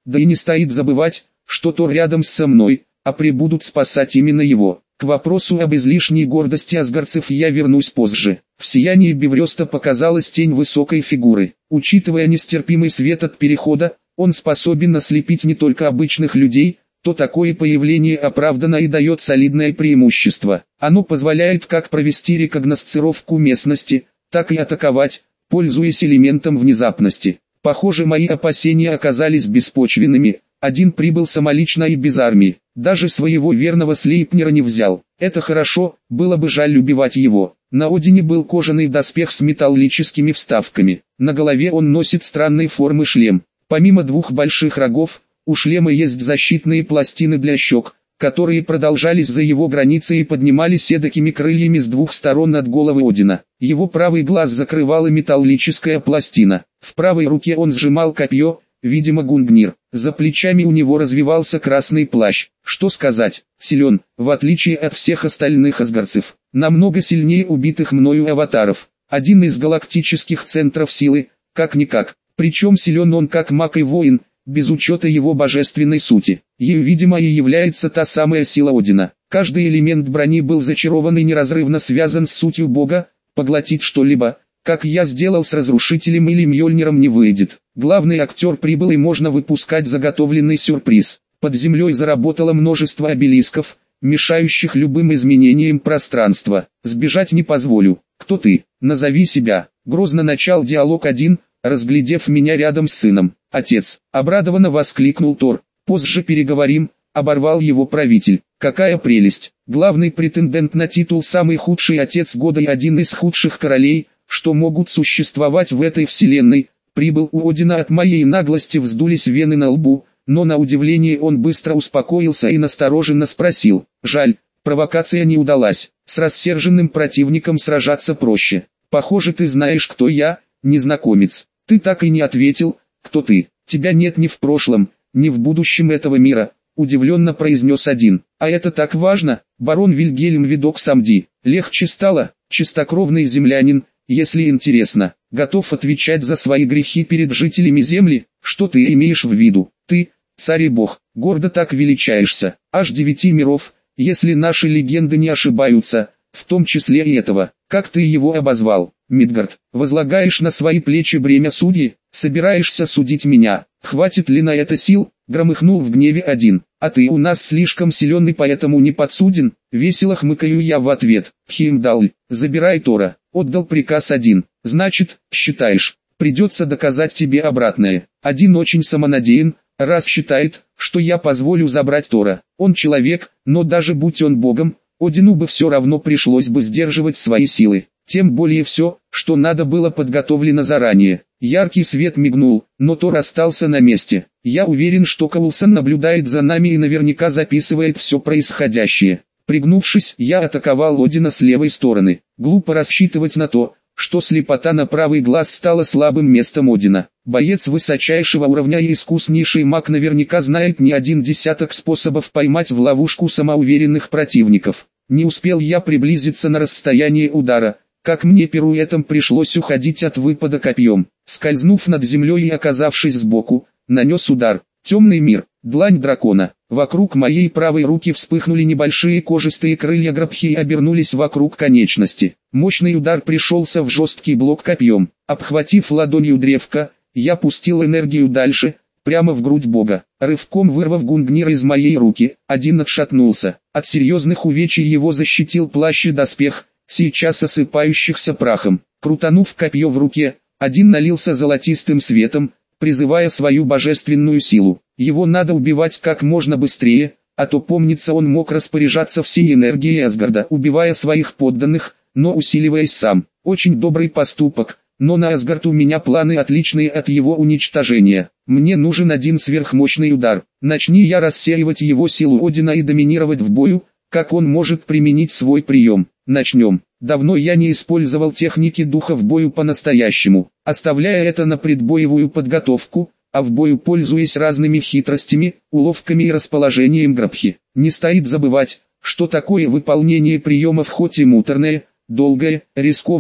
Да и не стоит забывать, что Тор рядом со мной, а прибудут спасать именно его. К вопросу об излишней гордости асгардцев я вернусь позже. В сиянии Беврёста показалась тень высокой фигуры. Учитывая нестерпимый свет от перехода, он способен ослепить не только обычных людей, то такое появление оправдано и дает солидное преимущество. Оно позволяет как провести рекогносцировку местности, так и атаковать, пользуясь элементом внезапности. Похоже, мои опасения оказались беспочвенными. Один прибыл самолично и без армии, даже своего верного Слейпнера не взял. Это хорошо, было бы жаль убивать его. На Одине был кожаный доспех с металлическими вставками. На голове он носит странной формы шлем. Помимо двух больших рогов, у шлема есть защитные пластины для щек, которые продолжались за его границей и поднимались эдакими крыльями с двух сторон над головой Одина. Его правый глаз закрывала металлическая пластина. В правой руке он сжимал копье, видимо Гунгнир. За плечами у него развивался красный плащ. Что сказать, силен, в отличие от всех остальных асгардцев. Намного сильнее убитых мною аватаров. Один из галактических центров силы, как-никак. Причем силен он как маг и воин, без учета его божественной сути. Ею, видимо, и является та самая сила Одина. Каждый элемент брони был зачарован и неразрывно связан с сутью бога. Поглотить что-либо, как я сделал с Разрушителем или Мьёльниром, не выйдет. Главный актер прибыл и можно выпускать заготовленный сюрприз. Под землей заработало множество обелисков, мешающих любым изменениям пространства. Сбежать не позволю. Кто ты? Назови себя. Грозно начал диалог один, разглядев меня рядом с сыном. Отец, обрадованно воскликнул Тор. Позже переговорим, оборвал его правитель. Какая прелесть. Главный претендент на титул самый худший отец года и один из худших королей, что могут существовать в этой вселенной. Прибыл у Одина. От моей наглости вздулись вены на лбу, но на удивление он быстро успокоился и настороженно спросил. Жаль, провокация не удалась. С рассерженным противником сражаться проще. Похоже, ты знаешь, кто я, незнакомец. Ты так и не ответил, кто ты. Тебя нет ни в прошлом, ни в будущем этого мира, удивленно произнес один. А это так важно, барон Вильгельм Видок Самди. Легче стало, чистокровный землянин, если интересно. Готов отвечать за свои грехи перед жителями земли? Что ты имеешь в виду? Ты, царь и бог, гордо так величаешься, аж 9 миров, если наши легенды не ошибаются, в том числе и этого. Как ты его обозвал? Мидгард, возлагаешь на свои плечи бремя судьи, собираешься судить меня, хватит ли на это сил? Громыхнул в гневе один. А ты у нас слишком силен и поэтому не подсуден, весело хмыкаю я в ответ. Хеймдалл, забирай Тора, отдал приказ один. Значит, считаешь, придется доказать тебе обратное. Один очень самонадеян, раз считает, что я позволю забрать Тора. Он человек, но даже будь он богом, Одину бы все равно пришлось бы сдерживать свои силы. Тем более все, что надо, было подготовлено заранее. Яркий свет мигнул, но Тор остался на месте. Я уверен, что Коулсон наблюдает за нами и наверняка записывает все происходящее. Пригнувшись, я атаковал Одина с левой стороны. Глупо рассчитывать на то, что слепота на правый глаз стала слабым местом Одина. Боец высочайшего уровня и искуснейший маг наверняка знает не один десяток способов поймать в ловушку самоуверенных противников. Не успел я приблизиться на расстояние удара, как мне пируэтом пришлось уходить от выпада копьем. Скользнув над землей и оказавшись сбоку, нанес удар. Темный мир, длань дракона. Вокруг моей правой руки вспыхнули небольшие кожистые крылья Грабхи и обернулись вокруг конечности. Мощный удар пришелся в жесткий блок копьем. Обхватив ладонью древко, я пустил энергию дальше, прямо в грудь бога. Рывком вырвав Гунгнир из моей руки, один отшатнулся. От серьезных увечий его защитил плащ и доспех, сейчас осыпающихся прахом. Крутанув копье в руке, один налился золотистым светом, призывая свою божественную силу. Его надо убивать как можно быстрее, а то, помнится, он мог распоряжаться всей энергией Асгарда, убивая своих подданных, но усиливаясь сам. Очень добрый поступок, но на Асгард у меня планы отличные от его уничтожения. Мне нужен один сверхмощный удар. Начни я рассеивать его силу Одина и доминировать в бою, как он может применить свой прием. Начнем. Давно я не использовал техники духа в бою по-настоящему, оставляя это на предбоевую подготовку, а в бою пользуясь разными хитростями, уловками и расположением Грабхи. Не стоит забывать, что такое выполнение приемов хоть и муторное, долгое, рисковое,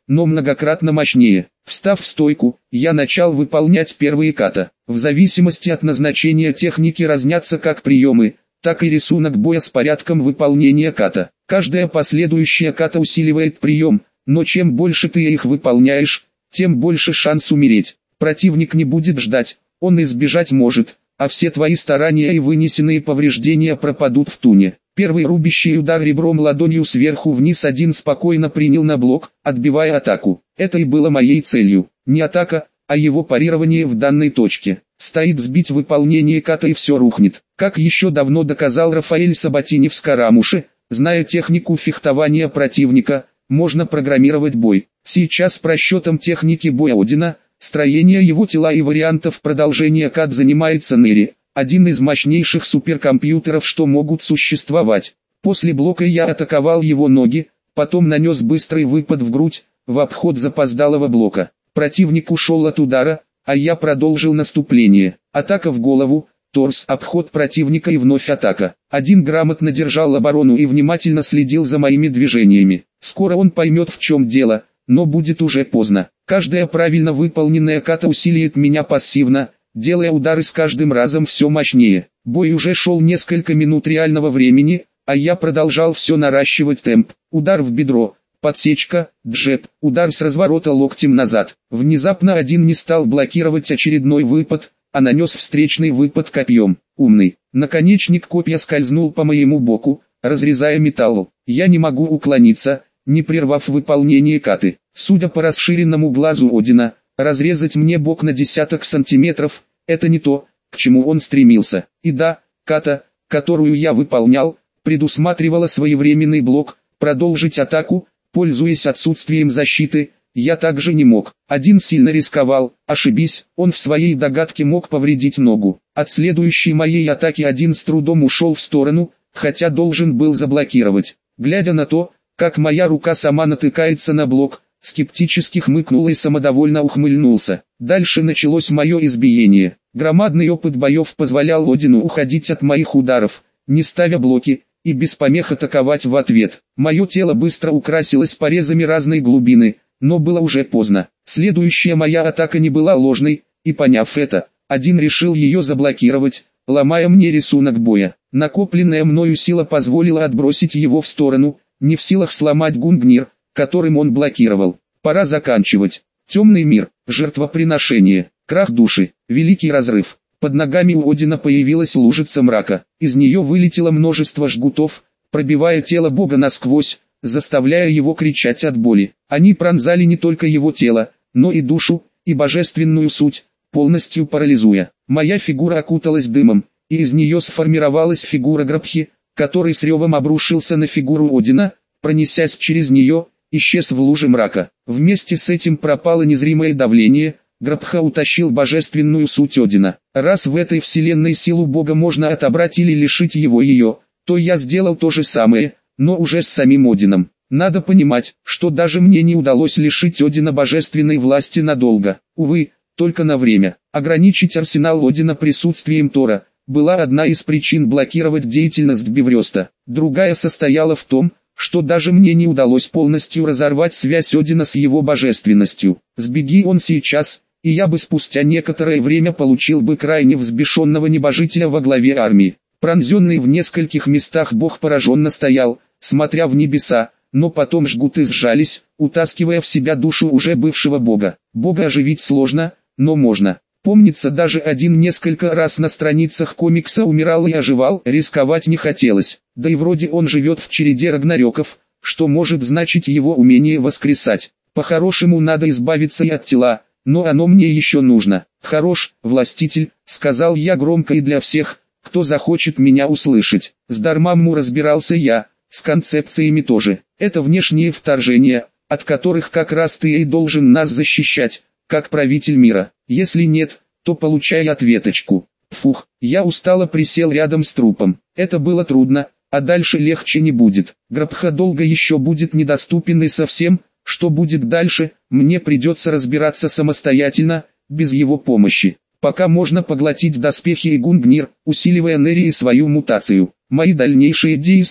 но многократно мощнее. Встав в стойку, я начал выполнять первые ката. В зависимости от назначения техники разнятся как приемы, так и рисунок боя с порядком выполнения ката. Каждая последующая ката усиливает прием, но чем больше ты их выполняешь, тем больше шанс умереть. Противник не будет ждать, он избежать может, а все твои старания и вынесенные повреждения пропадут в туне. Первый рубящий удар ребром ладонью сверху вниз один спокойно принял на блок, отбивая атаку. Это и было моей целью. Не атака, а его парирование в данной точке. Стоит сбить выполнение ката и все рухнет. Как еще давно доказал Рафаэль Сабатини в Скарамуше, зная технику фехтования противника, можно программировать бой. Сейчас с просчетом техники боя Одина, строения его тела и вариантов продолжения кат занимается Нери, один из мощнейших суперкомпьютеров, что могут существовать. После блока я атаковал его ноги, потом нанес быстрый выпад в грудь, в обход запоздалого блока. Противник ушел от удара, а я продолжил наступление. Атака в голову, торс, обход противника и вновь атака. Один грамотно держал оборону и внимательно следил за моими движениями. Скоро он поймет, в чем дело, но будет уже поздно. Каждая правильно выполненная ката усиливает меня пассивно, делая удары с каждым разом все мощнее. Бой уже шел несколько минут реального времени, а я продолжал все наращивать темп. Удар в бедро, подсечка, джеб, удар с разворота локтем назад. Внезапно один не стал блокировать очередной выпад, а нанес встречный выпад копьем. Умный. Наконечник копья скользнул по моему боку, разрезая металл. Я не могу уклониться, не прервав выполнение каты. Судя по расширенному глазу Одина, разрезать мне бок на десяток сантиметров – это не то, к чему он стремился. И да, ката, которую я выполнял, предусматривала своевременный блок. Продолжить атаку, пользуясь отсутствием защиты, я также не мог. Один сильно рисковал, ошибись, он в своей догадке мог повредить ногу. От следующей моей атаки один с трудом ушел в сторону, хотя должен был заблокировать. Глядя на то, как моя рука сама натыкается на блок, скептически хмыкнул и самодовольно ухмыльнулся. Дальше началось мое избиение. Громадный опыт боев позволял Одину уходить от моих ударов, не ставя блоки, и без помех атаковать в ответ. Мое тело быстро украсилось порезами разной глубины, но было уже поздно. Следующая моя атака не была ложной, и поняв это, один решил ее заблокировать, ломая мне рисунок боя. Накопленная мною сила позволила отбросить его в сторону, не в силах сломать Гунгнир, которым он блокировал. Пора заканчивать. Темный мир, жертвоприношение, крах души, великий разрыв. Под ногами у Одина появилась лужица мрака. Из нее вылетело множество жгутов, пробивая тело бога насквозь, заставляя его кричать от боли. Они пронзали не только его тело, но и душу, и божественную суть, полностью парализуя. Моя фигура окуталась дымом, и из нее сформировалась фигура Грабхи, который с ревом обрушился на фигуру Одина, пронесясь через нее, исчез в луже мрака. Вместе с этим пропало незримое давление. Грабха утащил божественную суть Одина. Раз в этой вселенной силу Бога можно отобрать или лишить его ее, то я сделал то же самое, но уже с самим Одином. Надо понимать, что даже мне не удалось лишить Одина божественной власти надолго. Увы, только на время. Ограничить арсенал Одина присутствием Тора была одна из причин блокировать деятельность Бифроста. Другая состояла в том, что даже мне не удалось полностью разорвать связь Одина с его божественностью. Сбеги он сейчас, и я бы спустя некоторое время получил бы крайне взбешенного небожителя во главе армии. Пронзенный в нескольких местах бог пораженно стоял, смотря в небеса, но потом жгуты сжались, утаскивая в себя душу уже бывшего бога. Бога оживить сложно, но можно. Помнится, даже один несколько раз на страницах комикса умирал и оживал, рисковать не хотелось. Да и вроде он живет в череде рагнарёков, что может значить его умение воскресать. По-хорошему надо избавиться и от тела, но оно мне еще нужно. «Хорош, властитель», — сказал я громко и для всех, кто захочет меня услышать. С Дармамму разбирался я, с концепциями тоже. Это внешние вторжения, от которых как раз ты и должен нас защищать, как правитель мира. Если нет, то получай ответочку. Фух, я устало присел рядом с трупом. Это было трудно, а дальше легче не будет. Грабха долго еще будет недоступен и совсем, что будет дальше, мне придется разбираться самостоятельно, без его помощи. Пока можно поглотить доспехи и Гунгнир, усиливая Нери и свою мутацию. Мои дальнейшие действия,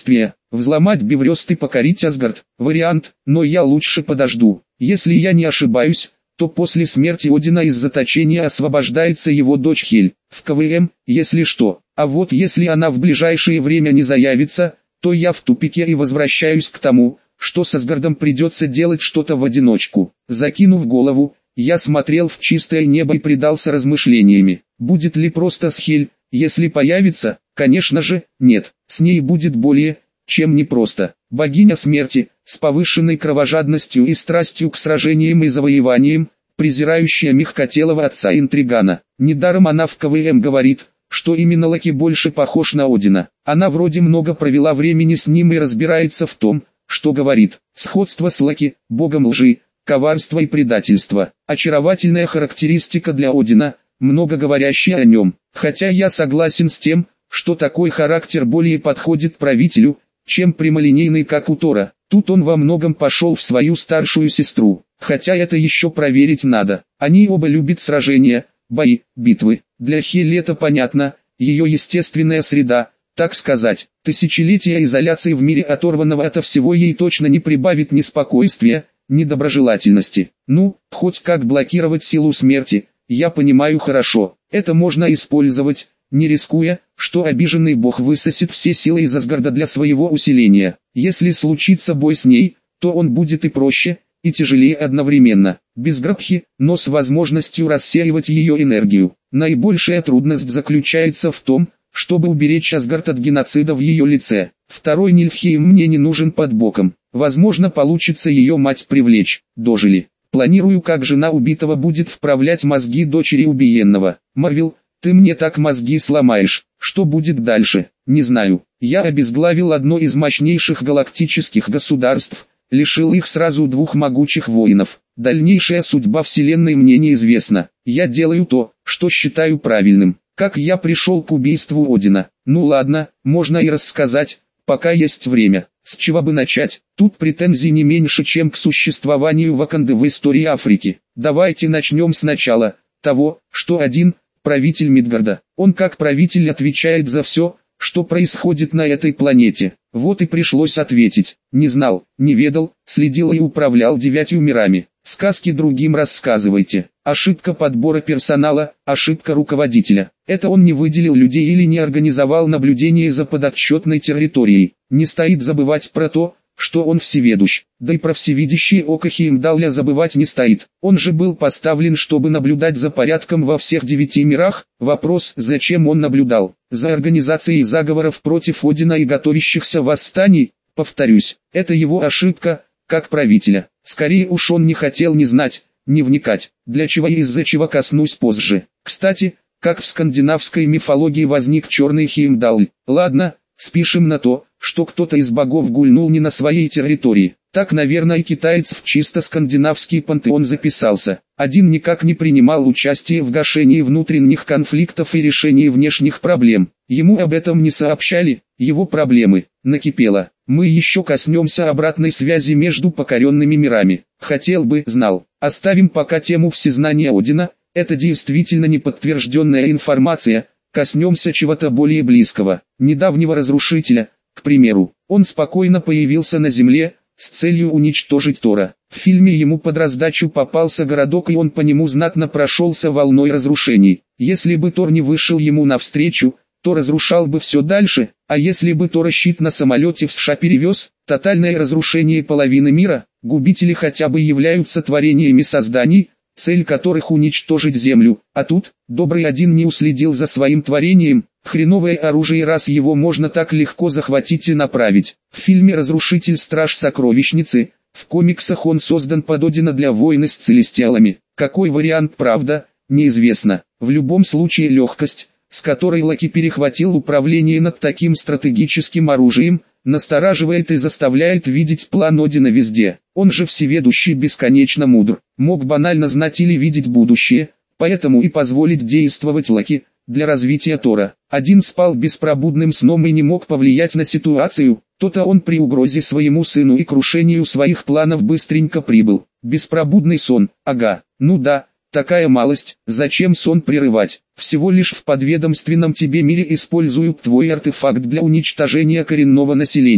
Взломать Беврёст и покорить Асгард. Вариант, но я лучше подожду. Если я не ошибаюсь, то после смерти Одина из заточения освобождается его дочь Хель. В КВМ, если что. А вот если она в ближайшее время не заявится, то я в тупике и возвращаюсь к тому, что с Асгардом придется делать что-то в одиночку. Закинув голову, я смотрел в чистое небо и предался размышлениями. Будет ли просто с Хель, если появится? Конечно же, нет. С ней будет более, чем непросто. Богиня смерти, с повышенной кровожадностью и страстью к сражениям и завоеваниям, презирающая мягкотелого отца-интригана. Недаром она в КВМ говорит, что именно Локи больше похож на Одина. Она вроде много провела времени с ним и разбирается в том, что говорит. Сходство с Локи, богом лжи, коварства и предательства. Очаровательная характеристика для Одина, много говорящая о нем. Хотя я согласен с тем, что такой характер более подходит правителю, чем прямолинейный как у Тора. Тут он во многом пошел в свою старшую сестру. Хотя это еще проверить надо. Они оба любят сражения, бои, битвы. Для Хель это понятно, ее естественная среда, так сказать. Тысячелетия изоляции в мире, оторванного от всего, ей точно не прибавит ни спокойствия, ни доброжелательности. Ну, хоть как блокировать силу смерти, я понимаю хорошо. Это можно использовать, не рискуя, что обиженный бог высосет все силы из Асгарда для своего усиления. Если случится бой с ней, то он будет и проще, и тяжелее одновременно. Без Грабхи, но с возможностью рассеивать ее энергию. Наибольшая трудность заключается в том, чтобы уберечь Асгард от геноцида в ее лице. Второй Нильфхейм мне не нужен под боком. Возможно, получится ее мать привлечь. Дожили. Планирую, как жена убитого будет вправлять мозги дочери убиенного. Марвел, ты мне так мозги сломаешь. Что будет дальше? Не знаю. Я обезглавил одно из мощнейших галактических государств, лишил их сразу двух могучих воинов. Дальнейшая судьба вселенной мне неизвестна. Я делаю то, что считаю правильным. Как я пришел к убийству Одина? Ну ладно, можно и рассказать, пока есть время. С чего бы начать? Тут претензий не меньше, чем к существованию Ваканды в истории Африки. Давайте начнем сначала, того, что один, правитель Мидгарда. Он как правитель отвечает за все, что происходит на этой планете. Вот и пришлось ответить. Не знал, не ведал, следил и управлял 9 мирами. Сказки другим рассказывайте. Ошибка подбора персонала, ошибка руководителя. Это он не выделил людей или не организовал наблюдение за подотчетной территорией. Не стоит забывать про то, что он всеведущ. Да и про всевидящее око Хеймдалля забывать не стоит. Он же был поставлен, чтобы наблюдать за порядком во всех 9 мирах. Вопрос, зачем он наблюдал? За организацией заговоров против Одина и готовящихся восстаний? Повторюсь, это его ошибка, как правителя. Скорее уж он не хотел ни знать, ни вникать, для чего и из-за чего коснусь позже. Кстати, как в скандинавской мифологии возник черный Хеймдалл. Ладно, спишем на то, что кто-то из богов гульнул не на своей территории. Так, наверное, и китаец в чисто скандинавский пантеон записался. Один никак не принимал участие в гашении внутренних конфликтов и решении внешних проблем. Ему об этом не сообщали, его проблемы накипело. Мы еще коснемся обратной связи между покоренными мирами. Хотел бы, знал. Оставим пока тему всезнания Одина, это действительно неподтвержденная информация. Коснемся чего-то более близкого, недавнего разрушителя, к примеру. Он спокойно появился на Земле, с целью уничтожить Тора. В фильме ему под раздачу попался городок, и он по нему знатно прошелся волной разрушений. Если бы Тор не вышел ему навстречу, то разрушал бы все дальше, а если бы Тора щит на самолете в США перевез, тотальное разрушение половины мира. Губители хотя бы являются творениями созданий, цель которых уничтожить Землю, а тут, добрый один не уследил за своим творением. Хреновое оружие, раз его можно так легко захватить и направить. В фильме «Разрушитель. Страж сокровищницы», в комиксах он создан под Одина для войны с целестиалами. Какой вариант, правда, неизвестно. В любом случае легкость, с которой Локи перехватил управление над таким стратегическим оружием, настораживает и заставляет видеть план Одина везде. Он же всеведущий, бесконечно мудр, мог банально знать или видеть будущее, поэтому и позволить действовать Локи для развития Тора. Один спал беспробудным сном и не мог повлиять на ситуацию, то-то он при угрозе своему сыну и крушению своих планов быстренько прибыл. Беспробудный сон, ага, ну да, такая малость, зачем сон прерывать? Всего лишь в подведомственном тебе мире используют твой артефакт для уничтожения коренного населения.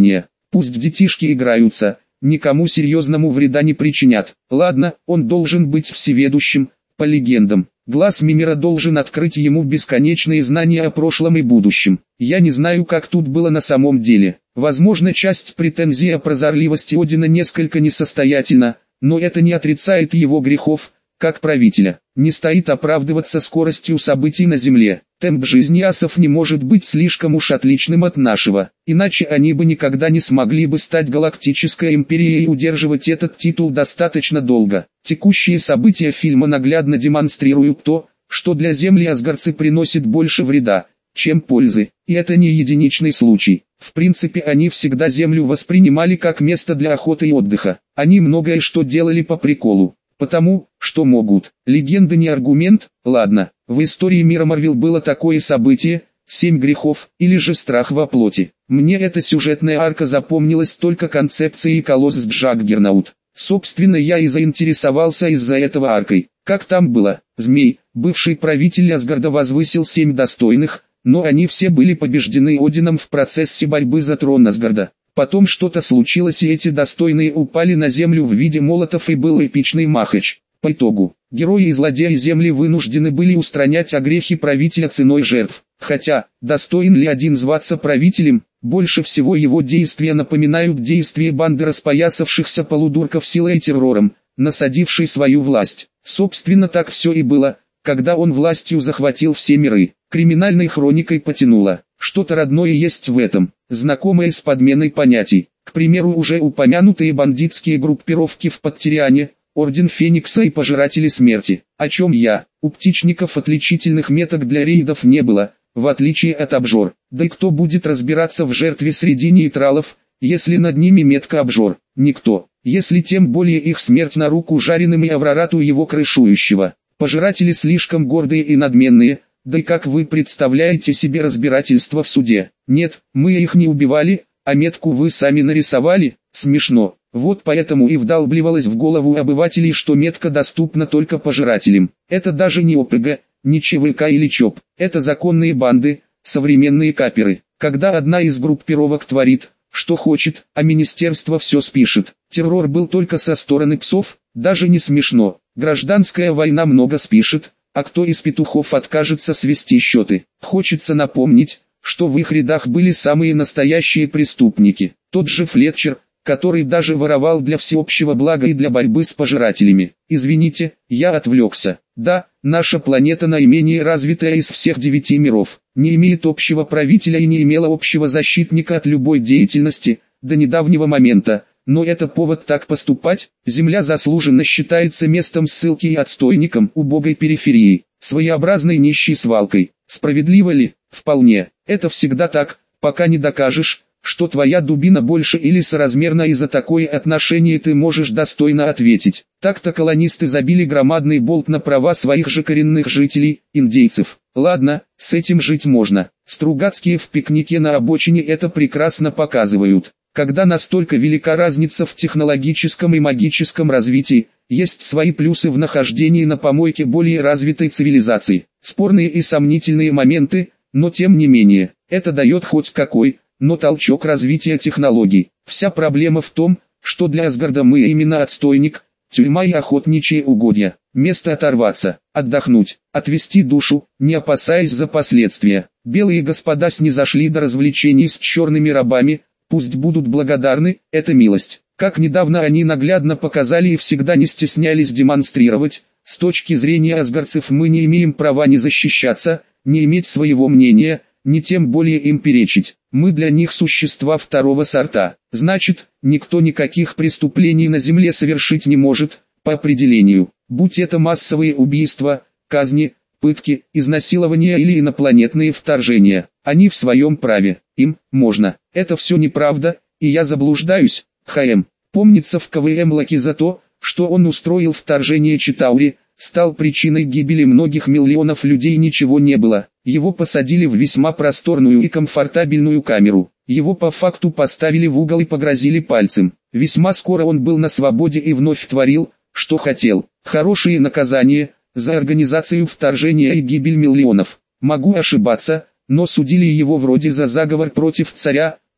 Пусть детишки играются, никому серьезному вреда не причинят. Ладно, он должен быть всеведущим, по легендам. Глаз Мимира должен открыть ему бесконечные знания о прошлом и будущем. Я не знаю, как тут было на самом деле. Возможно, часть претензий о прозорливости Одина несколько несостоятельна, но это не отрицает его грехов, как правителя. Не стоит оправдываться скоростью событий на Земле. Темп жизни асов не может быть слишком уж отличным от нашего, иначе они бы никогда не смогли бы стать галактической империей и удерживать этот титул достаточно долго. Текущие события фильма наглядно демонстрируют то, что для Земли асгарцы приносит больше вреда, чем пользы. И это не единичный случай. В принципе, они всегда Землю воспринимали как место для охоты и отдыха. Они многое что делали по приколу. Потому, что могут. Легенда не аргумент, ладно. В истории мира Марвел было такое событие, 7 грехов, или же страх во плоти. Мне эта сюжетная арка запомнилась только концепцией Колосс Джаггернаут. Собственно, я и заинтересовался из-за этого аркой. Как там было? Змей, бывший правитель Асгарда, возвысил 7 достойных, но они все были побеждены Одином в процессе борьбы за трон Асгарда. Потом что-то случилось, и эти достойные упали на землю в виде молотов, и был эпичный махач. По итогу, герои и злодеи Земли вынуждены были устранять огрехи правителя ценой жертв. Хотя, достоин ли один зваться правителем, больше всего его действия напоминают действия банды распоясавшихся полудурков силой и террором, насадившей свою власть. Собственно, так все и было, когда он властью захватил все миры. Криминальной хроникой потянуло. Что-то родное есть в этом, знакомое с подменой понятий. К примеру, уже упомянутые бандитские группировки в Подтериане, Орден Феникса и Пожиратели Смерти. О чем я? У птичников отличительных меток для рейдов не было, в отличие от обжор. Да и кто будет разбираться в жертве среди нейтралов, если над ними метка обжор? Никто. Если тем более их смерть на руку жареным и Аврарату его крышующего. Пожиратели слишком гордые и надменные. Да и как вы представляете себе разбирательство в суде? Нет, мы их не убивали, а метку вы сами нарисовали? Смешно. Вот поэтому и вдалбливалось в голову обывателей, что метка доступна только пожирателям. Это даже не ОПГ, не ЧВК или ЧОП. Это законные банды, современные каперы. Когда одна из группировок творит, что хочет, а министерство все спишет. Террор был только со стороны псов, даже не смешно. Гражданская война много спишет. А кто из петухов откажется свести счеты? Хочется напомнить, что в их рядах были самые настоящие преступники. Тот же Флетчер, который даже воровал для всеобщего блага и для борьбы с пожирателями. Извините, я отвлекся. Да, наша планета наименее развитая из всех 9 миров. Не имеет общего правителя и не имела общего защитника от любой деятельности, до недавнего момента. Но это повод так поступать. Земля заслуженно считается местом ссылки и отстойником убогой периферии, своеобразной нищей свалкой. Справедливо ли? Вполне. Это всегда так, пока не докажешь, что твоя дубина больше или соразмерна, и за такое отношение ты можешь достойно ответить. Так-то колонисты забили громадный болт на права своих же коренных жителей, индейцев. Ладно, с этим жить можно. Стругацкие в пикнике на обочине это прекрасно показывают. Когда настолько велика разница в технологическом и магическом развитии, есть свои плюсы в нахождении на помойке более развитой цивилизации. Спорные и сомнительные моменты, но тем не менее, это дает хоть какой, но толчок развития технологий. Вся проблема в том, что для Асгарда мы именно отстойник, тюрьма и охотничьи угодья. Место оторваться, отдохнуть, отвести душу, не опасаясь за последствия. Белые господа снизошли до развлечений с черными рабами. Пусть будут благодарны, это милость. Как недавно они наглядно показали и всегда не стеснялись демонстрировать, с точки зрения асгарцев мы не имеем права не защищаться, не иметь своего мнения, не тем более им перечить. Мы для них существа второго сорта. Значит, никто никаких преступлений на земле совершить не может, по определению. Будь это массовые убийства, казни, пытки, изнасилования или инопланетные вторжения. Они в своем праве, им можно. Это все неправда, и я заблуждаюсь. ХМ. Помнится, в КВМ Лаки за то, что он устроил вторжение Читаури, стал причиной гибели многих миллионов людей, ничего не было. Его посадили в весьма просторную и комфортабельную камеру. Его по факту поставили в угол и погрозили пальцем. Весьма скоро он был на свободе и вновь творил, что хотел. Хорошие наказания за организацию вторжения и гибель миллионов. Могу ошибаться, но судили его вроде за заговор против царя,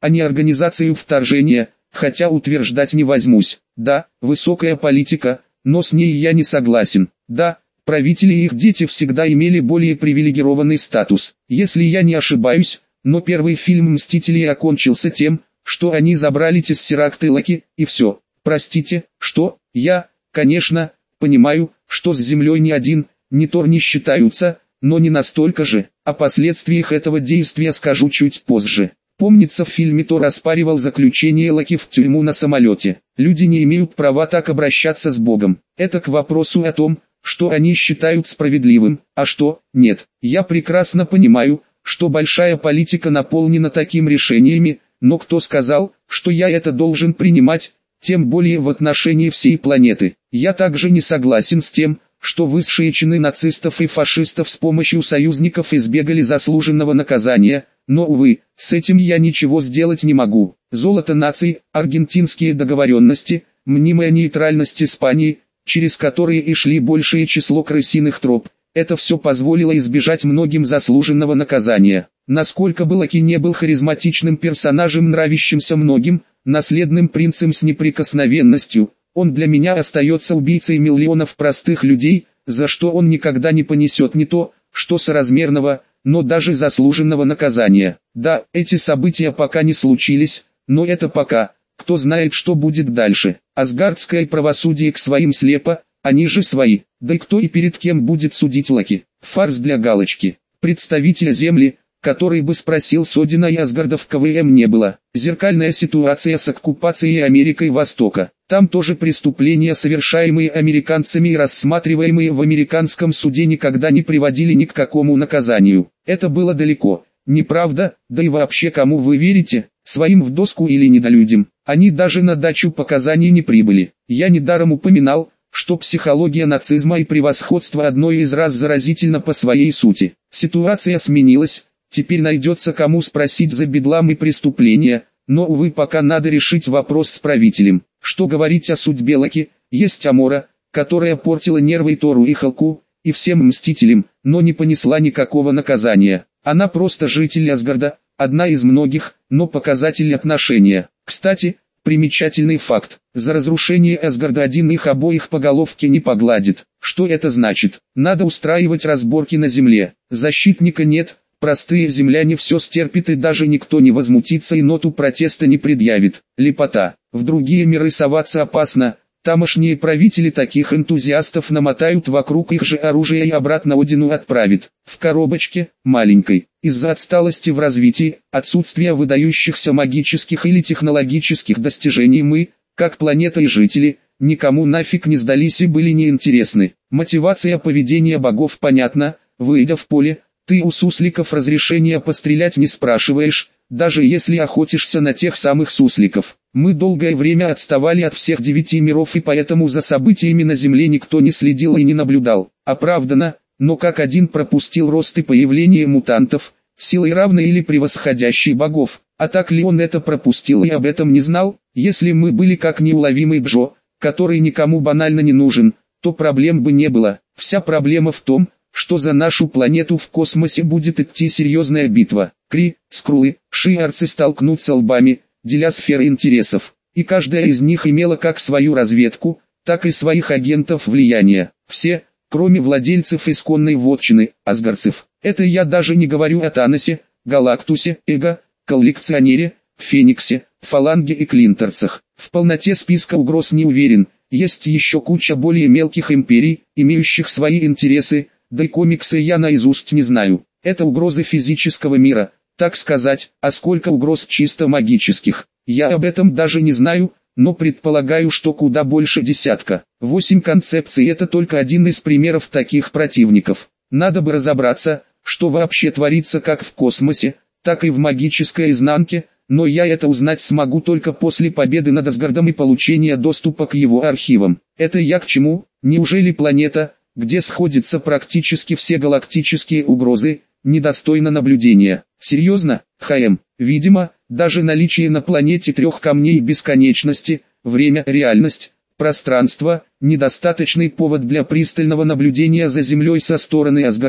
а не организацию вторжения, хотя утверждать не возьмусь. Да, высокая политика, но с ней я не согласен. Да, правители и их дети всегда имели более привилегированный статус. Если я не ошибаюсь, но первый фильм «Мстители» окончился тем, что они забрали Тессеракт и Локи, и все. Простите, что? Я, конечно, понимаю, что с Землей ни один, ни Тор не считаются, но не настолько же. О последствиях этого действия скажу чуть позже. Помнится, в фильме Тор оспаривал заключение Локи в тюрьму на самолете. Люди не имеют права так обращаться с Богом. Это к вопросу о том, что они считают справедливым, а что нет. Я прекрасно понимаю, что большая политика наполнена такими решениями, но кто сказал, что я это должен принимать, тем более в отношении всей планеты. Я также не согласен с тем, что высшие чины нацистов и фашистов с помощью союзников избегали заслуженного наказания, но, увы, с этим я ничего сделать не могу. Золото наций, аргентинские договоренности, мнимая нейтральность Испании, через которые и шли большее число крысиных троп, это все позволило избежать многим заслуженного наказания. Насколько бы Локи не был харизматичным персонажем, нравящимся многим, наследным принцем с неприкосновенностью, он для меня остается убийцей миллионов простых людей, за что он никогда не понесет не то, что соразмерного, но даже заслуженного наказания. Да, эти события пока не случились, но это пока, кто знает, что будет дальше. Асгардское правосудие к своим слепо, они же свои. Да и кто и перед кем будет судить Локи? Фарс для галочки. Представителя Земли, который бы спросил с Одина и Асгарда, в КВМ не было. Зеркальная ситуация с оккупацией Америкой Востока. Там тоже преступления, совершаемые американцами и рассматриваемые в американском суде, никогда не приводили ни к какому наказанию. Это было далеко. Неправда, да и вообще, кому вы верите, своим в доску или недолюдям? Они даже на дачу показаний не прибыли. Я недаром упоминал, что психология нацизма и превосходство одной из раз заразительно по своей сути. Ситуация сменилась, теперь найдется кому спросить за бедлам и преступления, но, увы, пока надо решить вопрос с правителем. Что говорить о судьбе Локи? Есть Амора, которая портила нервы и Тору и Халку, и всем мстителям, но не понесла никакого наказания. Она просто житель Асгарда, одна из многих, но показатель отношения. Кстати, примечательный факт: за разрушение Асгарда один их обоих по головке не погладит. Что это значит? Надо устраивать разборки на земле. Защитника нет, простые земляне все стерпят и даже никто не возмутится и ноту протеста не предъявит. Лепота. В другие миры соваться опасно. Тамошние правители таких энтузиастов намотают вокруг их же оружия и обратно Одину отправят. В коробочке, маленькой. Из-за отсталости в развитии, отсутствия выдающихся магических или технологических достижений мы, как планета и жители, никому нафиг не сдались и были неинтересны. Мотивация поведения богов понятна: выйдя в поле, ты у сусликов разрешения пострелять не спрашиваешь, даже если охотишься на тех самых сусликов. Мы долгое время отставали от всех 9 миров, и поэтому за событиями на Земле никто не следил и не наблюдал. Оправдано, но как один пропустил рост и появление мутантов, силой равной или превосходящей богов, а так ли он это пропустил и об этом не знал? Если мы были как неуловимый Джо, который никому банально не нужен, то проблем бы не было. Вся проблема в том, что за нашу планету в космосе будет идти серьезная битва. Кри, Скрулы, Шиарцы столкнутся лбами, деля сферы интересов, и каждая из них имела как свою разведку, так и своих агентов влияния. Все, кроме владельцев исконной вотчины, асгардцев. Это я даже не говорю о Таносе, Галактусе, Эго, Коллекционере, Фениксе, Фаланге и Клинторцах. В полноте списка угроз не уверен, есть еще куча более мелких империй, имеющих свои интересы, да и комиксы я наизусть не знаю. Это угрозы физического мира, так сказать, а сколько угроз чисто магических, я об этом даже не знаю, но предполагаю, что куда больше десятка. 8 концепций — это только один из примеров таких противников. Надо бы разобраться, что вообще творится как в космосе, так и в магической изнанке, но я это узнать смогу только после победы над Асгардом и получения доступа к его архивам. Это я к чему? Неужели планета, где сходятся практически все галактические угрозы, недостойна наблюдения? Серьезно, ХМ? Видимо, даже наличие на планете 3 камней бесконечности, время, реальность, пространство, недостаточный повод для пристального наблюдения за Землей со стороны Асгарда,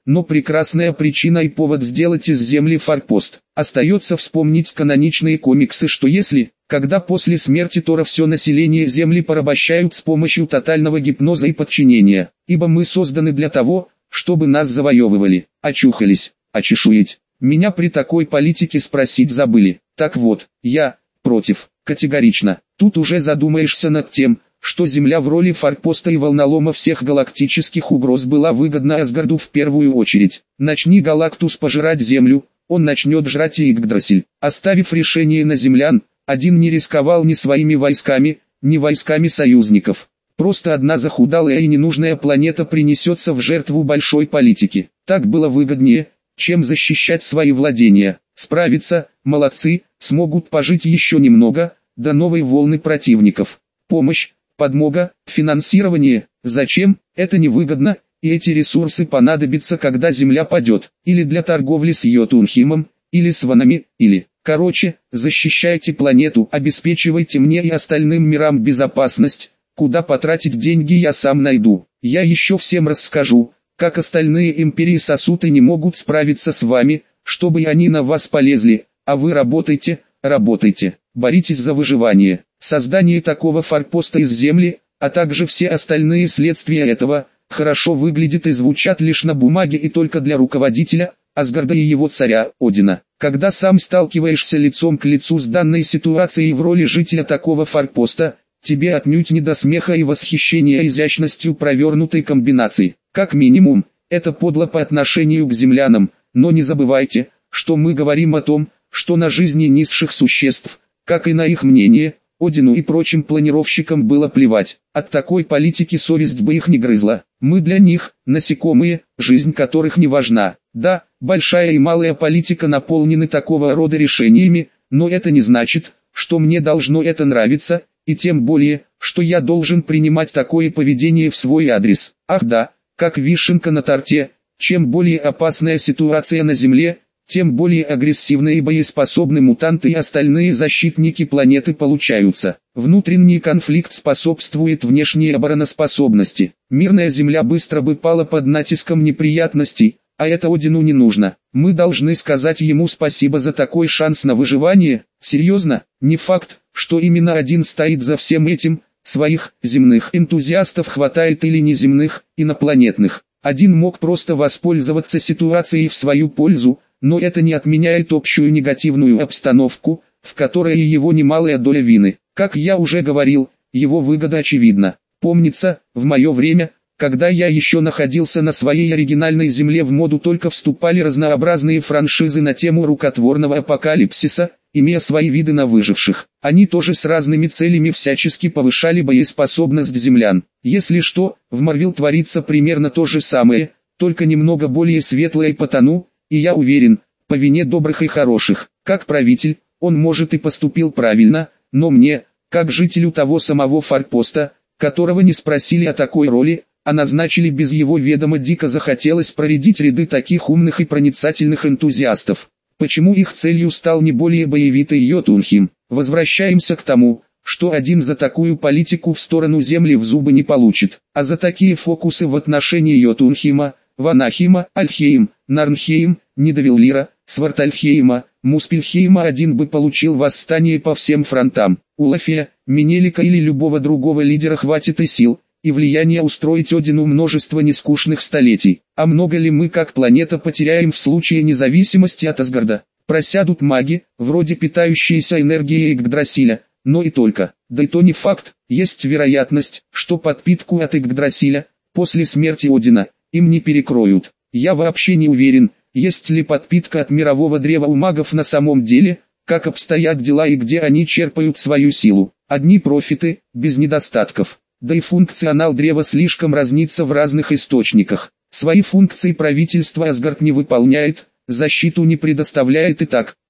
но прекрасная причина и повод сделать из Земли форпост. Остается вспомнить каноничные комиксы, что если, когда после смерти Тора все население Земли порабощают с помощью тотального гипноза и подчинения, ибо мы созданы для того, чтобы нас завоевывали, очухались, очешуять. Меня при такой политике спросить забыли. Так вот, я против, категорично. Тут уже задумаешься над тем, что Земля в роли форпоста и волнолома всех галактических угроз была выгодна Асгарду в первую очередь. Начни Галактус пожирать Землю, он начнет жрать и Игдрасиль. Оставив решение на землян, один не рисковал ни своими войсками, ни войсками союзников. Просто одна захудалая и ненужная планета принесется в жертву большой политики. Так было выгоднее, чем защищать свои владения. Справиться, молодцы, смогут пожить еще немного, до новой волны противников. Помощь, подмога, финансирование, зачем, это невыгодно, и эти ресурсы понадобятся, когда Земля падет, или для торговли с Йотунхимом, или с ванами, или, короче, защищайте планету, обеспечивайте мне и остальным мирам безопасность, куда потратить деньги я сам найду. Я еще всем расскажу, как остальные империи сосут и не могут справиться с вами, чтобы они на вас полезли, а вы работайте, работайте, боритесь за выживание. Создание такого форпоста из Земли, а также все остальные следствия этого, хорошо выглядят и звучат лишь на бумаге и только для руководителя, Асгарда и его царя, Одина. Когда сам сталкиваешься лицом к лицу с данной ситуацией в роли жителя такого форпоста, тебе отнюдь не до смеха и восхищения изящностью провернутой комбинации. Как минимум, это подло по отношению к землянам, но не забывайте, что мы говорим о том, что на жизни низших существ, как и на их мнение, Одину и прочим планировщикам было плевать. От такой политики совесть бы их не грызла. Мы для них, насекомые, жизнь которых не важна. Да, большая и малая политика наполнены такого рода решениями, но это не значит, что мне должно это нравиться, и тем более, что я должен принимать такое поведение в свой адрес. Ах да, как вишенка на торте, чем более опасная ситуация на Земле, тем более агрессивные и боеспособны мутанты и остальные защитники планеты получаются. Внутренний конфликт способствует внешней обороноспособности. Мирная Земля быстро бы пала под натиском неприятностей, а это Одину не нужно. Мы должны сказать ему спасибо за такой шанс на выживание. Серьезно, не факт, что именно один стоит за всем этим. Своих земных энтузиастов хватает или неземных, инопланетных. Один мог просто воспользоваться ситуацией в свою пользу, но это не отменяет общую негативную обстановку, в которой его немалая доля вины. Как я уже говорил, его выгода очевидна. Помнится, в мое время, когда я еще находился на своей оригинальной земле, в моду только вступали разнообразные франшизы на тему рукотворного апокалипсиса, имея свои виды на выживших. Они тоже с разными целями всячески повышали боеспособность землян. Если что, в Марвел творится примерно то же самое, только немного более светлое и потому, и я уверен, по вине добрых и хороших. Как правитель, он может и поступил правильно, но мне, как жителю того самого форпоста, которого не спросили о такой роли, а назначили без его ведома, дико захотелось проредить ряды таких умных и проницательных энтузиастов. Почему их целью стал не более боевитый Йотунхим? Возвращаемся к тому, что один за такую политику в сторону Земли в зубы не получит, а за такие фокусы в отношении Йотунхима, Ванахима, Альхейм, Нарнхейм, Нидавиллира, Свартальхейма, Муспельхейма один бы получил восстание по всем фронтам. У Лафея, Менелика или любого другого лидера хватит и сил, и влияния устроить Одину множество нескучных столетий. А много ли мы как планета потеряем в случае независимости от Асгарда? Просядут маги, вроде питающиеся энергией Игдрасиля, но и только. Да и то не факт, есть вероятность, что подпитку от Игдрасиля, после смерти Одина, им не перекроют. Я вообще не уверен, есть ли подпитка от мирового древа у магов на самом деле, как обстоят дела и где они черпают свою силу. Одни профиты, без недостатков. Да и функционал древа слишком разнится в разных источниках. Свои функции правительство Асгард не выполняет, защиту не предоставляет и так.